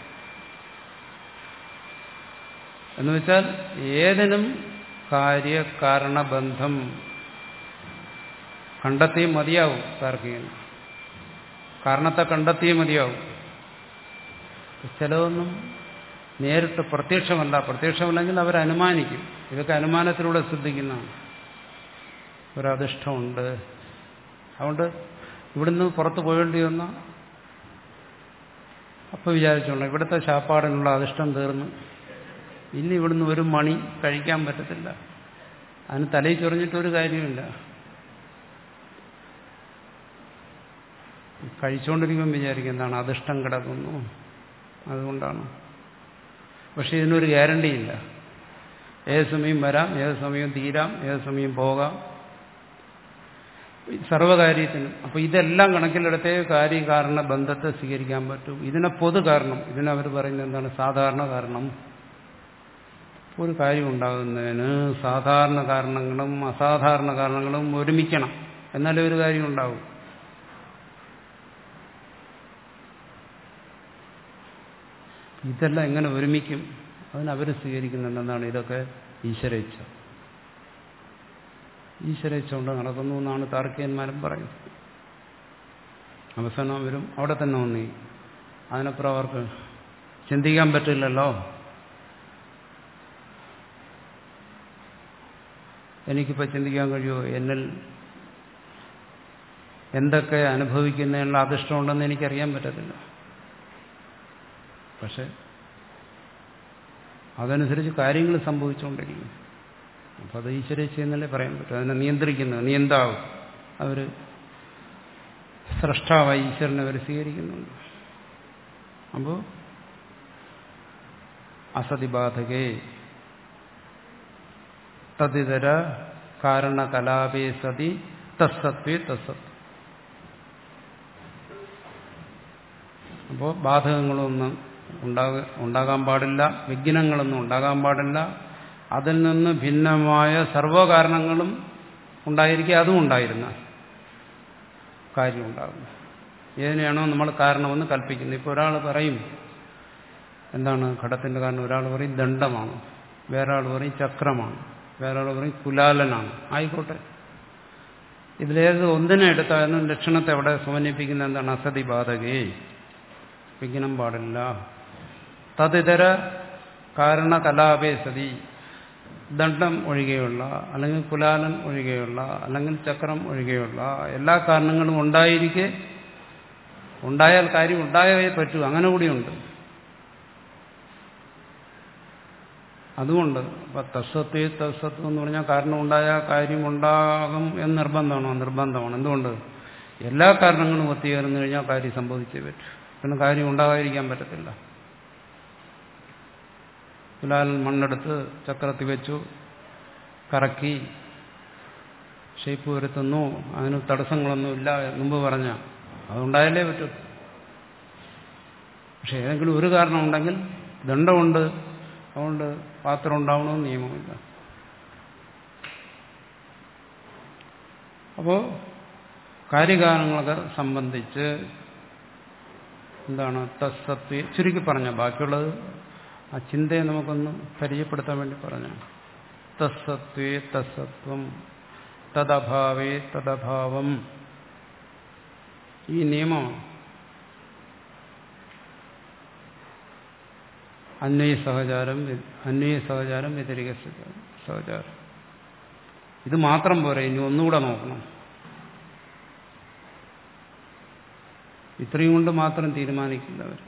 Speaker 1: എന്നുവെച്ചാൽ ഏതിനും കാര്യകാരണബന്ധം കണ്ടെത്തിയും മതിയാവും. താർക്കികൻ കാരണത്തെ കണ്ടെത്തിയേ മതിയാവും. ചിലതൊന്നും നേരിട്ട് പ്രത്യക്ഷമല്ല. പ്രത്യക്ഷമല്ലെങ്കിൽ അവരനുമാനിക്കും. ഇതൊക്കെ അനുമാനത്തിലൂടെ ശ്രദ്ധിക്കുന്നതാണ്. ഒരധിഷ്ഠമുണ്ട്, അതുകൊണ്ട് ഇവിടുന്ന് പുറത്ത് പോകേണ്ടി വന്ന അപ്പോൾ വിചാരിച്ചോളാം ഇവിടുത്തെ ശാപ്പാടിനുള്ള അധിഷ്ഠം തീർന്നു, ഇനി ഇവിടുന്ന് ഒരു മണി കഴിക്കാൻ പറ്റത്തില്ല. അതിന് തലയിൽ ചൊറിഞ്ഞിട്ടൊരു കാര്യമില്ല. കഴിച്ചുകൊണ്ടിരിക്കുമ്പോൾ വിചാരിക്കും എന്താണ് അധിഷ്ഠം കിടക്കുന്നു, അതുകൊണ്ടാണ്. പക്ഷെ ഇതിനൊരു ഗ്യാരണ്ടിയില്ല. ഏത് സമയം വരാം, ഏത് സമയം തീരാം, ഏത് സമയം പോകാം, സർവകാര്യത്തിനും. അപ്പൊ ഇതെല്ലാം കണക്കിലെടുത്തേ കാര്യകാരണ ബന്ധത്തെ സ്വീകരിക്കാൻ പറ്റും. ഇതിനെ പൊതു കാരണം, ഇതിനവർ പറയുന്നത് എന്താണ് സാധാരണ കാരണം. ഒരു കാര്യം ഉണ്ടാകുന്നതിന് സാധാരണ കാരണങ്ങളും അസാധാരണ കാരണങ്ങളും ഒരുമിക്കണം, എന്നാലേ ഒരു കാര്യം ഉണ്ടാവും. ഇതെല്ലാം എങ്ങനെ ഒരുമിക്കും? അതിനവർ സ്വീകരിക്കുന്നുണ്ട് എന്താണ് ഇതൊക്കെ ഈശ്വരേച്ഛ. ഈശ്വരേച്ഛ കൊണ്ട് നടക്കുന്നു എന്നാണ് താർക്കികന്മാരും പറയുന്നത്. അവസാനം അവരും അവിടെ തന്നെ വന്നീ. അതിനപ്പുറം അവർക്ക് ചിന്തിക്കാൻ പറ്റില്ലല്ലോ. എനിക്കിപ്പോൾ ചിന്തിക്കാൻ കഴിയുമോ എന്നിൽ എന്തൊക്കെ അനുഭവിക്കുന്നതിനുള്ള അധിഷ്ഠമുണ്ടെന്ന് എനിക്കറിയാൻ പറ്റത്തില്ല. പക്ഷെ അതനുസരിച്ച് കാര്യങ്ങൾ സംഭവിച്ചുകൊണ്ടിരിക്കും. അപ്പം അത് ഈശ്വരേച്ഛ എന്നല്ലേ പറയാൻ പറ്റും. അതിനെ നിയന്ത്രിക്കുന്നത് നിയന്താവ് അവർ സ്രഷ്ടാവായി ഈശ്വരനെ അവർ സ്വീകരിക്കുന്നുണ്ട്. അപ്പോൾ അസതിബാധകേ തദിതര കാരണകലാപേ സതി തസ്സത്വേ തസ്സത്. അപ്പോൾ ബാധകങ്ങളൊന്നും ഉണ്ടാക ഉണ്ടാകാൻ പാടില്ല, വിഘ്നങ്ങളൊന്നും ഉണ്ടാകാൻ പാടില്ല. അതിൽ നിന്ന് ഭിന്നമായ സർവ്വകാരണങ്ങളും ഉണ്ടായിരിക്കുക, അതും ഉണ്ടായിരുന്ന കാര്യം ഉണ്ടാകുന്നു. ഏതിനെയാണോ നമ്മൾ കാരണമെന്ന് കൽപ്പിക്കുന്നത്. ഇപ്പോൾ ഒരാൾ പറയും എന്താണ് ഘടത്തിന്റെ കാരണം, ഒരാൾ പറയും ദണ്ഡമാണ്, വേറെ ആൾ പറയും ചക്രമാണ്, വേറെ ആൾ പറയും കുലാലനാണ്. ആയിക്കോട്ടെ, ഇതിലേത് ഒന്നിനെ എടുത്താലും ലക്ഷണത്തെ അവിടെ സമന്വയിപ്പിക്കുന്ന എന്താണ് അസതി ബാധകേ, വിഘ്നം പാടില്ല. തദിതര കാരണകലാപേ സതി, ദണ്ഡം ഒഴികെയുള്ള അല്ലെങ്കിൽ കുലാലൻ ഒഴികെയുള്ള അല്ലെങ്കിൽ ചക്രം ഒഴികെയുള്ള എല്ലാ കാരണങ്ങളും ഉണ്ടായിരിക്കെ ഉണ്ടായാൽ കാര്യം ഉണ്ടായേ പറ്റൂ, അങ്ങനെ കൂടിയുണ്ട്. അതുകൊണ്ട് ഇപ്പം തസ്സത്വേ തസ്സത്വം എന്ന് പറഞ്ഞാൽ കാരണം ഉണ്ടായാൽ കാര്യം ഉണ്ടാകും എന്ന് നിർബന്ധമാണോ? നിർബന്ധമാണ്. എന്തുകൊണ്ട്? എല്ലാ കാരണങ്ങളും ഒത്തുചേർന്ന് കഴിഞ്ഞാൽ കാര്യം സംഭവിച്ചേ പറ്റൂ. പിന്നെ കാര്യം ഉണ്ടാകാതിരിക്കാൻ പറ്റത്തില്ല. കുലാലൻ മണ്ണെടുത്ത് ചക്രത്തിൽ വെച്ചു, കറക്കി ഷേപ്പ് വരുത്തുന്നു, അതിന് തടസ്സങ്ങളൊന്നുമില്ല മുമ്പ് പറഞ്ഞ അതുണ്ടായാലേ പറ്റൂ. പക്ഷെ ഏതെങ്കിലും ഒരു കാരണം ഉണ്ടെങ്കിൽ ദണ്ഡമുണ്ട്, അതുകൊണ്ട് പാത്രം ഉണ്ടാവണമെന്ന് നിയമമില്ല. അപ്പോൾ കാര്യകാരണങ്ങളൊക്കെ സംബന്ധിച്ച് എന്താണ് തസ്സത്വേ ചുരുക്കി പറഞ്ഞ, ബാക്കിയുള്ളത് ആ ചിന്തയെ നമുക്കൊന്ന് പരിചയപ്പെടുത്താൻ വേണ്ടി പറഞ്ഞ. തസ്സത്വേ തസ്സത്വം, തദഭാവേ തദഭാവം. ഈ നിയമം അന്വയ സഹചാരം അന്വയ സഹചാരം വ്യതിരിക സഹചാരം. ഇത് മാത്രം പോരെ, ഇനി ഒന്നുകൂടെ നോക്കണം. ഇത്രയും കൊണ്ട് മാത്രം തീരുമാനിക്കില്ല അവർ.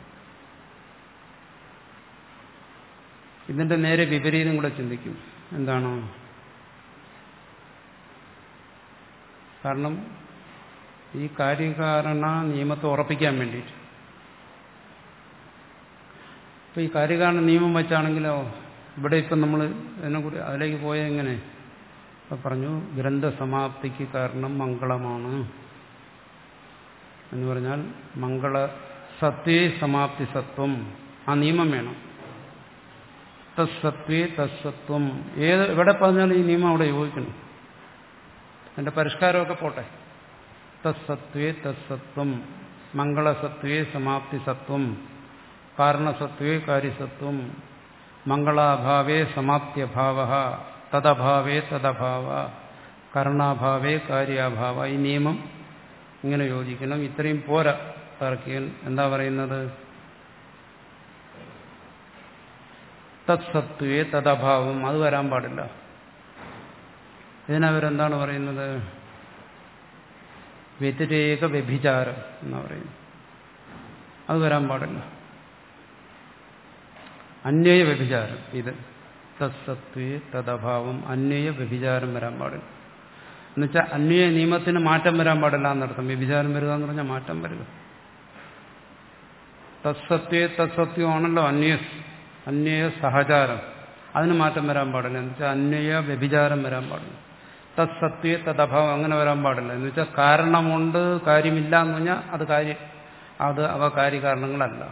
Speaker 1: ഇതിന്റെ നേരെ വിപരീതം കൂടെ ചിന്തിക്കും. എന്താണ്? കാരണം ഈ കാര്യകാരണ നിയമത്തെ ഉറപ്പിക്കാൻ വേണ്ടിയിട്ട് ഇപ്പൊ ഈ കാര്യകാരണ നിയമം വെച്ചാണെങ്കിലോ ഇവിടെ ഇപ്പം നമ്മൾ അതിനെക്കുറി അതിലേക്ക് പോയ എങ്ങനെ പറഞ്ഞു, ഗ്രന്ഥസമാപ്തിക്ക് കാരണം മംഗളമാണ് എന്ന് പറഞ്ഞാൽ മംഗള സത്വേ സമാപ്തി സത്വം, ആ നിയമം വേണം. തത്സത്വേ തത്സത്വം, ഏത് എവിടെ പറഞ്ഞാലും ഈ നിയമം അവിടെ യോജിക്കണം. അതിന്റെ പരിഷ്കാരമൊക്കെ പോട്ടെ. തത്സത്വേ തത്സത്വം, മംഗളസത്വേ സമാപ്തി സത്വം, കാരണസത്വേ കാര്യസത്വം, മംഗളാഭാവേ സമാപ്ത്യഭാവ, തദഭാവേ തദഭാവ, കർണാഭാവേ കാര്യാഭാവ. ഈ നിയമം ഇങ്ങനെ യോജിക്കണം. ഇത്രയും പോരാ. താർക്കികൻ എന്താ പറയുന്നത്? തത്സത്വേ തദഭാവം, അത് വരാൻ പാടില്ല. ഇതിനവരെന്താണ് പറയുന്നത്? വ്യതിരേക വ്യഭിചാരം എന്നാ പറയുന്നത്. അത് വരാൻ പാടില്ല. അന്വയ വ്യഭിചാരം, ഇത് തത്സത്വേ തദഭാവം, അന്വയ വ്യഭിചാരം വരാൻ പാടില്ല. എന്നുവെച്ചാൽ അന്വയ നിയമത്തിന് മാറ്റം വരാൻ പാടില്ല എന്നർത്ഥം. വ്യഭിചാരം വരിക എന്ന് പറഞ്ഞാൽ മാറ്റം വരിക. തത്സത്വേ തത്സത്വമാണല്ലോ അന്വയ അന്വയ സഹചാരം, അതിന് മാറ്റം വരാൻ പാടില്ല. എന്ന് വെച്ചാൽ അന്വയ വ്യഭിചാരം വരാൻ പാടില്ല. തത്സത്വേ തദഭാവം അങ്ങനെ വരാൻ പാടില്ല. എന്ന് വെച്ചാൽ കാരണമുണ്ട് കാര്യമില്ല എന്ന് പറഞ്ഞാൽ അത് കാര്യം അത് അവ കാര്യകാരണങ്ങളല്ല.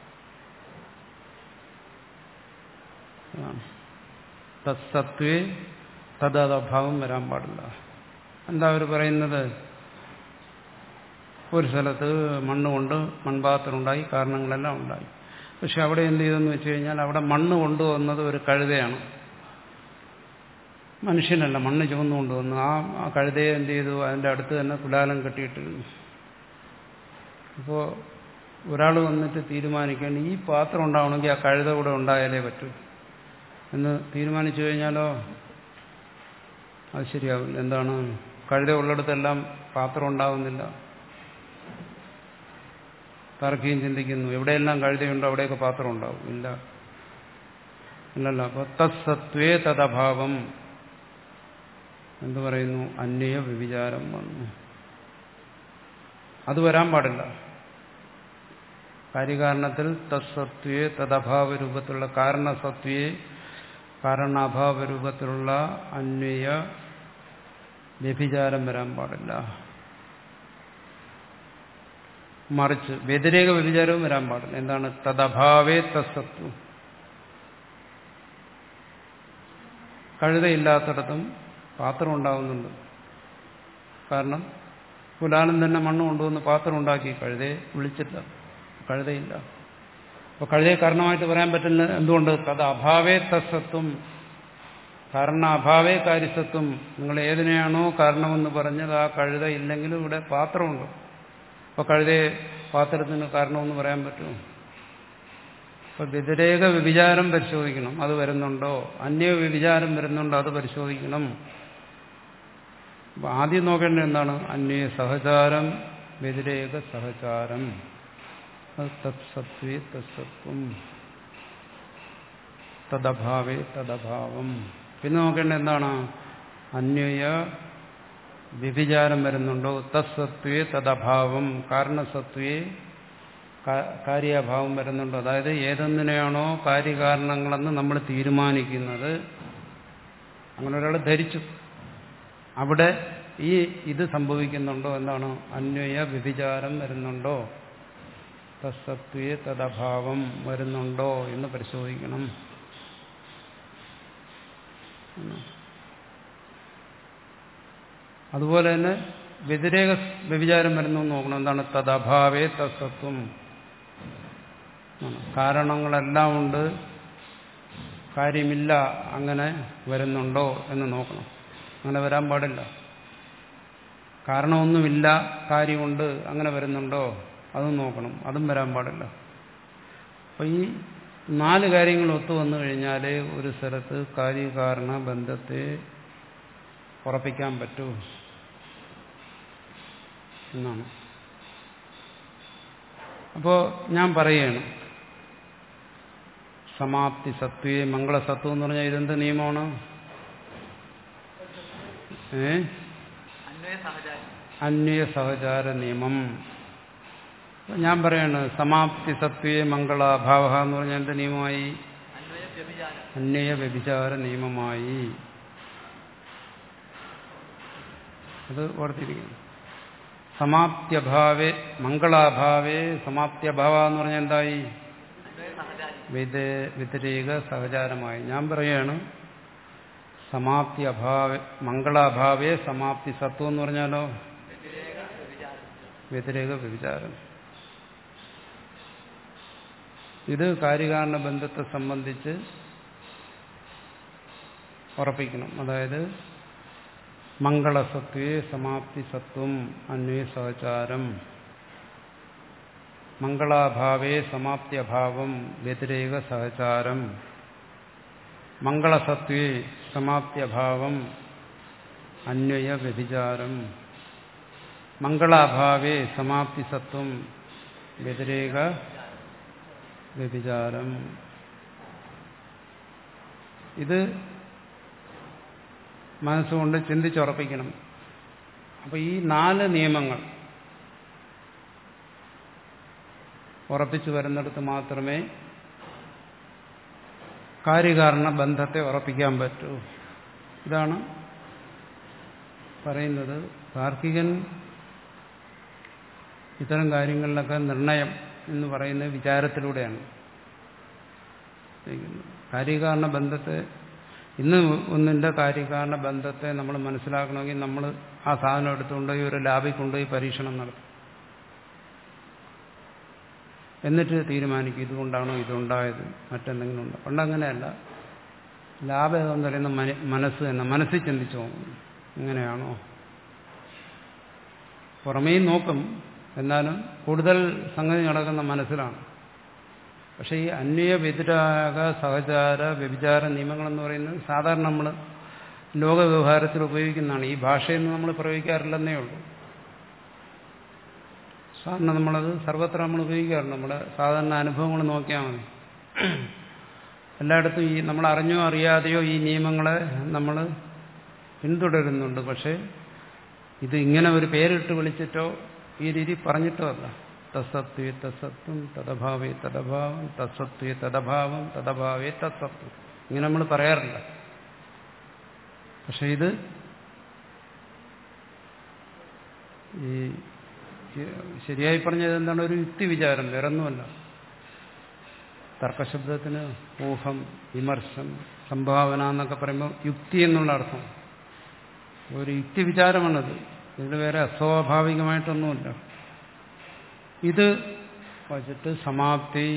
Speaker 1: തത്സത്വേ തദഭാവം വരാൻ പാടില്ല. എന്താ അവർ പറയുന്നത്? ഒരു സ്ഥലത്ത് മണ്ണുകൊണ്ട് മൺപാത്രം ഉണ്ടായി, കാരണങ്ങളെല്ലാം ഉണ്ടായി. പക്ഷെ അവിടെ എന്ത് ചെയ്തെന്ന് വെച്ച് കഴിഞ്ഞാൽ അവിടെ മണ്ണ് കൊണ്ടുവന്നത് ഒരു കഴുതയാണ്, മനുഷ്യനല്ല. മണ്ണ് ചുവന്നു കൊണ്ടുവന്നു. ആ ആ കഴുതയെ എന്ത് ചെയ്തു? അതിൻ്റെ അടുത്ത് തന്നെ കുലാലം കെട്ടിയിട്ടിരുന്നു. അപ്പോൾ ഒരാൾ വന്നിട്ട് തീരുമാനിക്കേണ്ട ഈ പാത്രം ഉണ്ടാവണമെങ്കിൽ ആ കഴുത കൂടെ ഉണ്ടായാലേ പറ്റൂ എന്ന് തീരുമാനിച്ചു കഴിഞ്ഞാലോ അത് ശരിയാവില്ല. എന്താണ്? കഴുത ഉള്ളിടത്തെല്ലാം പാത്രം ഉണ്ടാവുന്നില്ല. താർക്കികൻ ചിന്തിക്കുന്നു, എവിടെയെല്ലാം കഴുതയുണ്ടോ അവിടെയൊക്കെ പാത്രം ഉണ്ടാവും. ഇല്ല ഇല്ലല്ല. അപ്പൊ തത്സത്വേ തദഭാവം എന്തു പറയുന്നു? അന്വയ വ്യഭിചാരം വന്നു. അത് വരാൻ പാടില്ല. കാര്യകാരണത്തിൽ തത്സത്വേ തദഭാവ രൂപത്തിലുള്ള കാരണസത്വേ കാരണാഭാവ രൂപത്തിലുള്ള അന്വയ വ്യഭിചാരം വരാൻ പാടില്ല. മറിച്ച് വ്യതിരേക വ്യഭിചാരവും വരാൻ പാടില്ല. എന്താണ്? തദഭാവേ തത്സത്വം. കഴുതയില്ലാത്തിടത്തും പാത്രം ഉണ്ടാകുന്നുണ്ട്. കാരണം കുലാലൻ തന്നെ മണ്ണ് കൊണ്ടുവന്ന് പാത്രം ഉണ്ടാക്കി, കഴുതയെ വിളിച്ചില്ല, കഴുതയില്ല. അപ്പോൾ കഴുതയെ കാരണമായിട്ട് പറയാൻ പറ്റില്ല. എന്തുകൊണ്ട്? തത് അഭാവേ തത്സത്വം, കാരണ അഭാവേ കാര്യസത്വം. നിങ്ങൾ ഏതിനെയാണോ കാരണമെന്ന് പറഞ്ഞത് ആ കഴുത ഇല്ലെങ്കിലും ഇവിടെ പാത്രമുണ്ട്. അപ്പോൾ കഴുതയെ പാത്രത്തിന് കാരണമെന്ന് പറയാൻ പറ്റുമോ? അപ്പോൾ വ്യതിരേക വ്യഭിചാരം പരിശോധിക്കണം, അത് വരുന്നുണ്ടോ. അന്യ വ്യഭിചാരം വരുന്നുണ്ടോ, അത് പരിശോധിക്കണം. അപ്പോൾ ആദ്യം നോക്കേണ്ടത് എന്താണ്? അന്വയ സഹചാരം, വ്യതിരേക സഹചാരം. അത് തത്സത്വേ തത്സത്വം, തദഭാവേ തദഭാവം. പിന്നെ നോക്കേണ്ടത് എന്താണ്? അന്വയ വ്യഭിചാരം വരുന്നുണ്ടോ. തത്സത്വേ തദഭാവം, കാരണസത്വേ കാര്യാഭാവം വരുന്നുണ്ടോ. അതായത് ഏതൊന്നിനെയാണോ കാര്യകാരണങ്ങളെന്ന് നമ്മൾ തീരുമാനിക്കുന്നത്, അങ്ങനെ ഒരാൾ ധരിച്ചു, അവിടെ ഈ ഇത് സംഭവിക്കുന്നുണ്ടോ. എന്താണ്? അന്വയ വ്യഭിചാരം വരുന്നുണ്ടോ, തത്സത്വേ തദഭാവം വരുന്നുണ്ടോ എന്ന് പരിശോധിക്കണം. അതുപോലെ തന്നെ വ്യതിരേക വ്യഭിചാരം വരുന്നു നോക്കണം. എന്താണ്? തദഭാവേ തത്സത്വം. കാരണങ്ങളെല്ലാം ഉണ്ട്, കാര്യമില്ല, അങ്ങനെ വരുന്നുണ്ടോ എന്ന് നോക്കണം. അങ്ങനെ വരാൻ പാടില്ല. കാരണമൊന്നുമില്ല, കാര്യമുണ്ട്, അങ്ങനെ വരുന്നുണ്ടോ അതും നോക്കണം. അതും വരാൻ പാടില്ല. അപ്പോൾ ഈ നാല് കാര്യങ്ങൾ ഒത്തു വന്നു കഴിഞ്ഞാൽ ഒരു സ്ഥലത്ത് കാര്യകാരണ ബന്ധത്തെ ഉറപ്പിക്കാൻ പറ്റൂ എന്നാണ്. അപ്പോൾ ഞാൻ പറയുകയാണ്, സമാപ്തി സത്വേ മംഗളസത്വം എന്ന് പറഞ്ഞാൽ ഇതെന്ത് നിയമമാണ്? ഏ അന്വയ സഹചാര നിയമം. ഞാൻ പറയാണ് സമാപ്തി സത്വേ മംഗളാഭാവ എന്ന് പറഞ്ഞാൽ എന്ത് നിയമമായി? അന്വയ വ്യഭിചാര നിയമമായി. അത് ഓർത്തിരിക്കുന്നു. സമാപ്ത്യഭാവേ മംഗളാഭാവേ സമാപ്ത്യഭാവ എന്ന് പറഞ്ഞാൽ എന്തായി? വ്യതിരേക സഹചാരമായി. ഞാൻ പറയാണ് സമാപ്തി അഭാവ മംഗളാഭാവേ സമാപ്തി സത്വം എന്ന് പറഞ്ഞാലോ വ്യതിരേക വ്യഭിചാരം. ഇത് കാര്യകാരണ ബന്ധത്തെ സംബന്ധിച്ച് ഉറപ്പിക്കണം. അതായത് മംഗളസത്വേ സമാപ്തി സത്വം അന്വയ സഹചാരം, മംഗളാഭാവേ സമാപ്ത്യഭാവം വ്യതിരേക സഹചാരം, മംഗളസത്വേ സമാപ്ത്യഭാവം അന്വയ വ്യഭിചാരം, മംഗളാഭാവേ സമാപ്തി സത്വം വ്യതിരേക വ്യഭിചാരം. ഇത് മനസ്സുകൊണ്ട് ചിന്തിച്ചുറപ്പിക്കണം. അപ്പോൾ ഈ നാല് നിയമങ്ങൾ ഉറപ്പിച്ചു വരുന്നിടത്ത് മാത്രമേ കാര്യകാരണ ബന്ധത്തെ ഉറപ്പിക്കാൻ പറ്റൂ. ഇതാണ് പറയുന്നത്. താർക്കികൻ ഇത്തരം കാര്യങ്ങളിലൊക്കെ നിർണയം എന്ന് പറയുന്നത് വിചാരത്തിലൂടെയാണ്. കാര്യകാരണ ബന്ധത്തെ ഇന്ന് ഒന്നിൻ്റെ കാര്യകാരണ ബന്ധത്തെ നമ്മൾ മനസ്സിലാക്കണമെങ്കിൽ നമ്മൾ ആ സാധനം എടുത്തുകൊണ്ടുപോയി ഒരു ലാബിൽ കൊണ്ടുപോയി പരീക്ഷണം നടത്തും. എന്നിട്ട് തീരുമാനിക്കും ഇതുകൊണ്ടാണോ ഇതുണ്ടായത്, മറ്റെന്തെങ്കിലും ഉണ്ടോ. പണ്ടങ്ങനെയല്ല. ലാബ് ഏതെന്ന് പറയുന്ന മനസ്സ് തന്നെ, മനസ്സിൽ ചിന്തിച്ചു പോകും ഇങ്ങനെയാണോ. പുറമേയും നോക്കും, എന്നാലും കൂടുതൽ സംഗതി നടക്കുന്ന മനസ്സിലാണ്. പക്ഷേ ഈ അന്വയ വ്യതിരാഗ സഹചാര വ്യഭിചാര നിയമങ്ങളെന്ന് പറയുന്നത് സാധാരണ നമ്മൾ ലോക വ്യവഹാരത്തിൽ ഉപയോഗിക്കുന്നതാണ്. ഈ ഭാഷയൊന്നും നമ്മൾ പ്രയോഗിക്കാറില്ലെന്നേ ഉള്ളൂ. സാധാരണ നമ്മളത് സർവത്ര നമ്മൾ ഉപയോഗിക്കാറുണ്ട്. നമ്മുടെ സാധാരണ അനുഭവങ്ങൾ നോക്കിയാൽ മതി. എല്ലായിടത്തും ഈ നമ്മൾ അറിഞ്ഞോ അറിയാതെയോ ഈ നിയമങ്ങളെ നമ്മൾ പിന്തുടരുന്നുണ്ട്. പക്ഷേ ഇത് ഇങ്ങനെ ഒരു പേരിട്ട് വിളിച്ചിട്ടോ ഈ രീതി പറഞ്ഞിട്ടോ അല്ല. തത്സത്വേ തത്സത്വം തദഭാവേ തദഭാവം തത്സത്വേ തദഭാവം തദഭാവേ തത്സത്വം ഇങ്ങനെ നമ്മൾ പറയാറില്ല. പക്ഷെ ഇത് ഈ ശരിയായി പറഞ്ഞത് എന്താണ്? ഒരു യുക്തി വിചാരം, വേറൊന്നുമല്ല. തർക്കശബ്ദത്തിന് ഊഹം, വിമർശം, സംഭാവന എന്നൊക്കെ പറയുമ്പോൾ യുക്തി എന്നുള്ള അർത്ഥം. ഒരു യുക്തി വിചാരമാണത്. ഇതിൽ വേറെ അസ്വാഭാവികമായിട്ടൊന്നുമില്ല. ഇത് വച്ചിട്ട് സമാപ്തി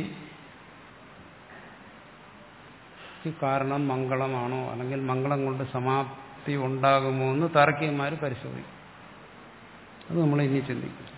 Speaker 1: കാരണം മംഗളമാണോ അല്ലെങ്കിൽ മംഗളം കൊണ്ട് സമാപ്തി ഉണ്ടാകുമോ എന്ന് താർക്കികന്മാർ പരിശോധിക്കും. അത് നമ്മൾ ഇനി ചിന്തിക്കും.